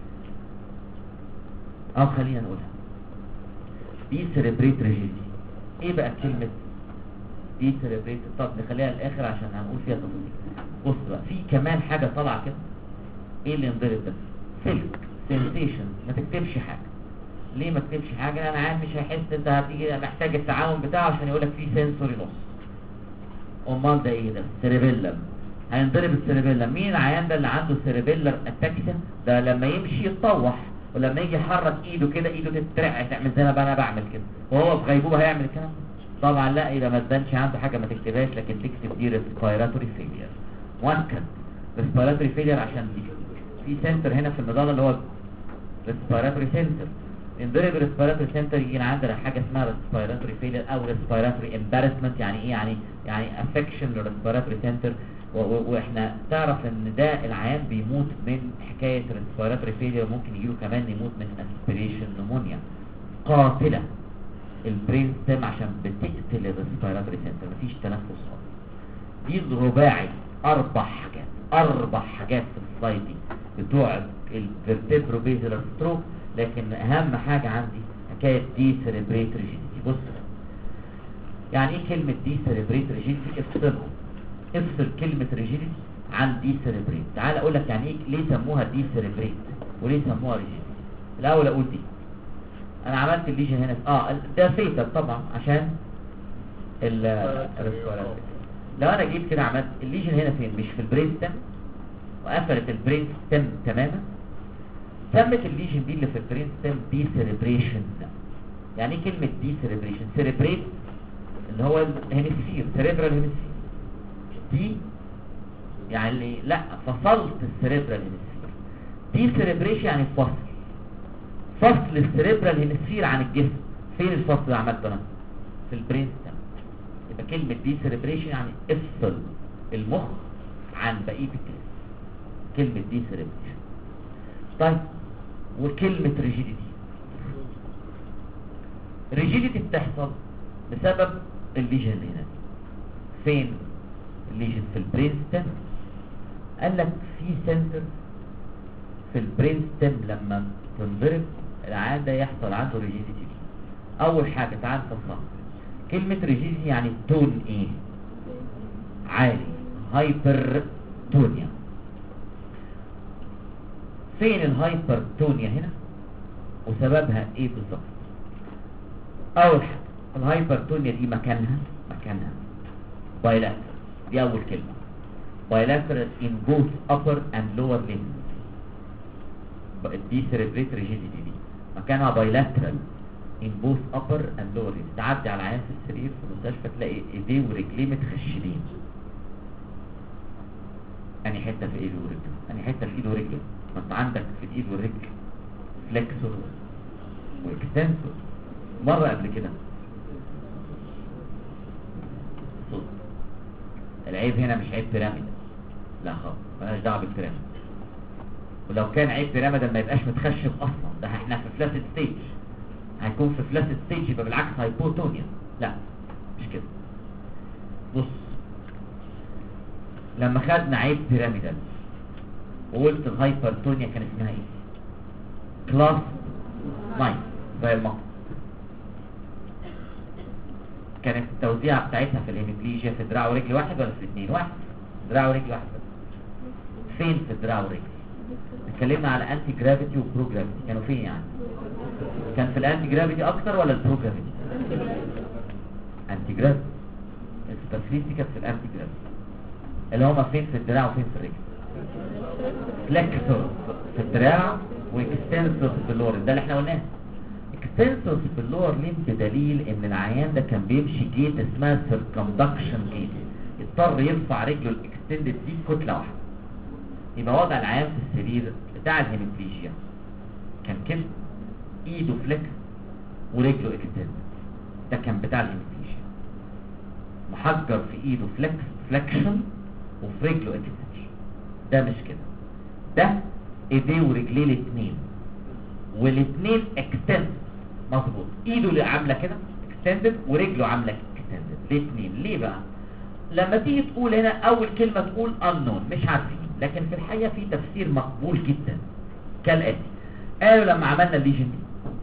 او خلينا نقولها دي سيريبريت ريجيديتي. ايه بقى كلمه دي سيريبريت؟ طب نخليها للاخر عشان هنقول فيها تفاصيل. بص بقى، في كمان حاجه طالعه كده، ايه اللي ينضرب ده؟ سلك سنسيشن. ما تكتبش حاجه. ليه ما تكتبش حاجه؟ انا عارف مش هيحس، انت هتيجي محتاج التعاون بتاعه عشان يقول لك في سنسوري لوس. امال ده ايه ده؟ سيريبيلم. هينضرب السيريبيلم. مين العيان ده اللي عنده سيريبيلر اتاكسيا؟ ده لما يمشي يتطوح، ولما يجي يحرك ايده كده ايده تترعش، تعمل زي ما انا بعمل كده، وهو في غيبوبه هيعمل الكلام ده؟ طبعا لا. اذا ما تبانش عنده حاجه ما تكتبهاش، لكن تكتب دي ريسبيراتوري فيلير. وان كان ريسبيراتوري فيلير عشان دي في سنتر هنا في المظله اللي هو ريسبيراتوري سنتر. ينضرب الريسبيراتوري سنتر يجي عندنا حاجه اسمها ريسبيراتوري فيلير او ريسبيراتوري امبارسمنت. يعني ايه؟ يعني يعني افكشن للريسبيراتوري سنتر. واحنا تعرف ان ده العيان بيموت من حكايه ريسبيراتوري فيلير، ممكن يجيله كمان يموت من اسبيريشن نمونيا قاتله البرين ستيم عشان بتقتل الريسبيراتوري سنتر، مفيش تنفس خالص. دي الرباعي اربع حاجات اربع حاجات في السلايد دي بتوع الفيرتبرو بيزلر ستروك، لكن اهم حاجه عندي حكايه دي سيريبريت ريجيديتي. بص يعني ايه كلمه دي سيريبريت ريجيديتي؟ افصلهم، افصل كلمه ريجيديتي عن دي سيريبريت. تعال اقول لك يعني ايه، ليه سموها دي سيريبريت وليه سموها ريجيديتي. الاول اقول دي انا عملت الليجن هنا اه ده فيتر طبعا عشان الريسبيراتوري. لو انا جيت كده عملت الليجن هنا فين؟ مش في البرين ستيم وقفلت البرين ستيم تماما، سمت الليجن دي اللي في البرين ستيم دي سيريبريشن. يعني ايه كلمه دي سيريبريشن؟ سيريبريت اللي هو الهيمسفير، سيريبرال هيمسفير، دي يعني لا فصلت السيريبرال هيمسفير. دي سيريبريشن يعني فصل فصل السيريبرال هيمسفير عن الجسم. فين الفصل اللي عملته انا؟ في البرين ستيم. يبقى كلمه دي سيريبريشن يعني افصل المخ عن بقيه الجسم، كلمه دي سيريبريشن. طيب وكلمه ريجيديتي، ريجيديتي بتحصل بسبب الليجن هنا. فين الليجن؟ في البرين ستيم. قال لك في سنتر في البرين ستيم لما تنضرب العيان ده يحصل عنده ريجيديتي. اول حاجه تعال نفصلها، كلمه ريجيديتي يعني تون ايه؟ عالي، هايبرتونيا. فين الهايبرتونيا هنا وسببها ايه بالظبط؟ اول حاجه الهايبرتونيا دي مكانها مكانها بايلاترال. دي اول كلمه، بايلاترال in both upper and lower limbs. دي سيريبريت ريجيديتي دي مكانها بايلاترال in both upper and lower limbs. تعدي على العيان في السرير في المستشفى تلاقي ايديه ورجليه متخشبين. انهي حته في ايده ورجله؟ انهي حته في ايده ورجله؟ ما انت عندك في الايد والرجل فليكسور واكستنسور. مره قبل كده العيب هنا مش عيب بيراميد، لا خالص مالهاش دعوه بالبيراميد. ولو كان عيب بيراميد ما يبقاش متخشب اصلا، ده احنا في فلاسيد ستيج. هيكون في فلاسيد ستيج يبقى بالعكس هايبوتونيا. لا مش كده. بص لما خدنا عيب بيراميدال وقلت الهايبرتونيا كان اسمها ايه؟ كلاس تسعة زي المقص. كانت التوزيعه بتاعتها في الهيميبليجيا في دراع ورجل واحد ولا في اثنين؟ واحد، دراع ورجل واحد بس. فين في الدراع ورجل؟ اتكلمنا على انتي جرافيتي وبرو جرافيتي، كانوا فين يعني؟ كان في الانتي جرافيتي اكتر ولا البرو جرافيتي؟ انتي جرافيتي. السباسيفيتي كانت في الانتي جرافيتي اللي هما فين في الدراع وفين في الرجل؟ فليكسور في الدراع واكستنسور في اللور. ده اللي احنا قلناه. اكستنسور في اللور ليمب بدليل ان العيان ده كان بيمشي جيت اسمها سيركمدكشن جيت، اضطر يرفع رجله الاكستندد دي كتله واحده. يبقى وضع العيان في السرير بتاع الهيميبليجيا كان كده، ايده فليكس ورجله اكستندد. ده كان بتاع الهيميبليجيا، محجر في ايده فليكس فليكشن وفي رجله اكستنشن. ده مش كده، ده ايديه ورجليه الاثنين والاثنين اكستند مظبوط. ايده اللي عامله كده اكستندد ورجله عامله اكستندد الاثنين. ليه بقى؟ لما تيجي تقول هنا اول كلمه تقول unknown مش عارفين، لكن في الحقيقه في تفسير مقبول جدا كالاتي. قالوا لما عملنا الليجن دي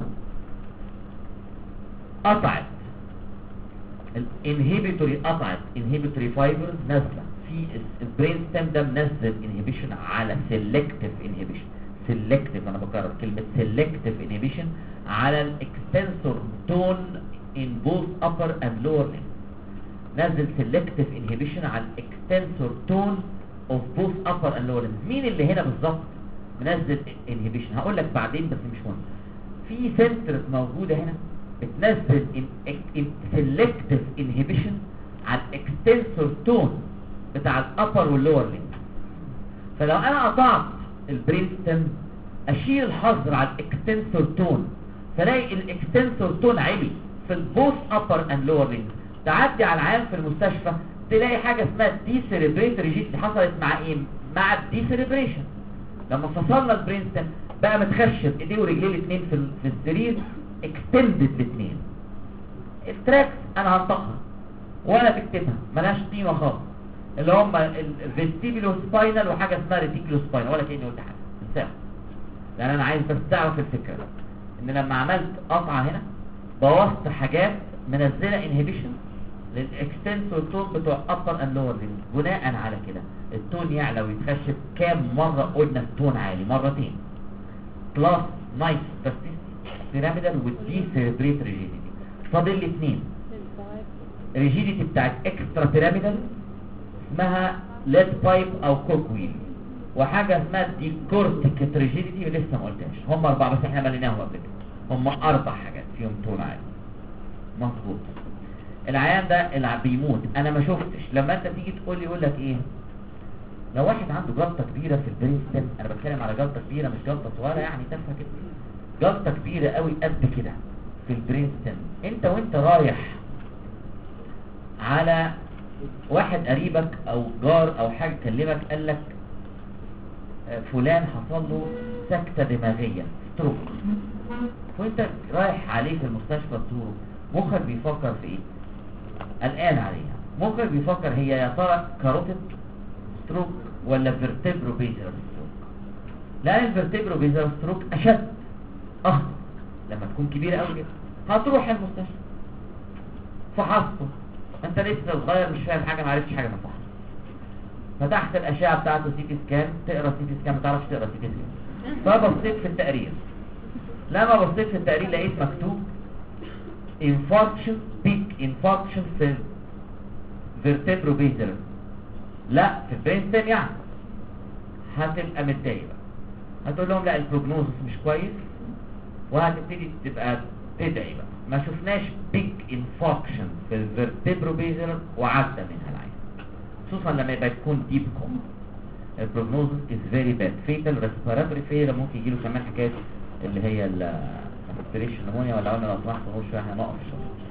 قطعت الانهبيتوري، قطعت انهبيتوري فايبرز نازله في البرين ستيم. ده منزل انهبيشن على سيلكتيف انهبيشن. سيلكتيف، انا بكرر كلمه سيلكتيف انهبيشن على الاكستنسور تون ان بوث ابر اند لور ليمب. نزل سيلكتيف انهبيشن على الاكستنسور تون اوف بوث ابر اند لور ليمب. مين اللي هنا بالظبط منزل انهبيشن؟ هقول لك بعدين بس مش مهم. في سنتر موجوده هنا بتنزل سيلكتيف انهبيشن على الاكستنسور تون بتاع الابر واللور ليمب. فلو انا قطعت البرين ستيم اشيل الحظر على الاكستنسور تون، فلاقي الاكستنسور تون عالي في البوث ابر اند لور ليمب. تعدي على العيان في المستشفى تلاقي حاجه اسمها دي سيريبريت ريجيديتي حصلت مع ايه؟ مع الدي سيريبريشن. لما فصلنا البرين ستيم بقى متخشب ايديه ورجليه الاثنين في ال- في السرير اكستندد الاثنين. التراكس انا هنطقها ولا تكتبها ملهاش قيمه خالص، اللي هم الفيستيبيلو سباينال وحاجه اسمها ريتيكولو سباينال، ولا كاني قلت حاجه انساها. لان انا عايز بس تعرف الفكره ان لما عملت قطعه هنا بوظت حاجات منزله انهبيشن للاكستنسور تون بتوع upper and lower limb. بناء على كده التون يعلى ويتخشب كام مره؟ قلنا التون عالي مرتين. كلاس نايس بيراميدال والدي سيربريت ريجيديتي. فاضل لي اثنين. ريجيديتي بتاعت اكسترا بيراميدال اسمها ليد بايب او كوكويل، وحاجه اسمها دي كورتيكت ريجيديتي لسه ما قلتهاش. هم اربعه بس احنا مليناهم قبل كده. هم اربع حاجات فيهم تون عالي. مظبوط. العيان ده اللي بيموت انا ما شفتش. لما انت تيجي تقول لي يقول لك ايه؟ لو واحد عنده جلطه كبيره في البرين ستيم، انا بتكلم على جلطه كبيره مش جلطه صغيره يعني تافهه كده، جلطه كبيره قوي قد كده في البرين ستيم، انت وانت رايح على واحد قريبك او جار او حاجه كلمك قال لك آه، فلان حصل له سكته دماغيه ستروك، وانت رايح عليه في المستشفى تزوره، مخك بيفكر في ايه؟ قلقان عليها. مخك بيفكر هي يا ترى كاروتيد ستروك ولا فيرتبرو بيزل ستروك؟ لا، الفيرتبرو بيزل ستروك اشد اخطر لما تكون كبيره قوي كده. هتروح المستشفى فحصته، انت لسه صغير مش فاهم حاجه، ما عرفتش حاجه من فحصه، فتحت الاشعه بتاعته سي تي سكان، تقرا سي تي سكان ما تعرفش تقرا سي تي سكان، فبصيت في التقرير. لما بصيت في التقرير لقيت مكتوب infarction peak infarction في vertebro basal، لا في البرين ستيم يعني. هتبقى متضايق بقى، هتقول لهم لا البروجنوزس مش كويس، وهتبتدي تبقى تدعي بقى ما شفناش بيج انفاركشن في الفيرتبرو بيزل وعدى منها العين، خصوصا لما يبقى تكون ديب كوم. البروجنوزس از فيري باد، فيتال ريسبيراتوري فيلر، ممكن يجيله كمان حكايه اللي هي الاسبريشن نمونيا. ولا قلنا لو سمحتوا نقول شويه احنا نقف شويه.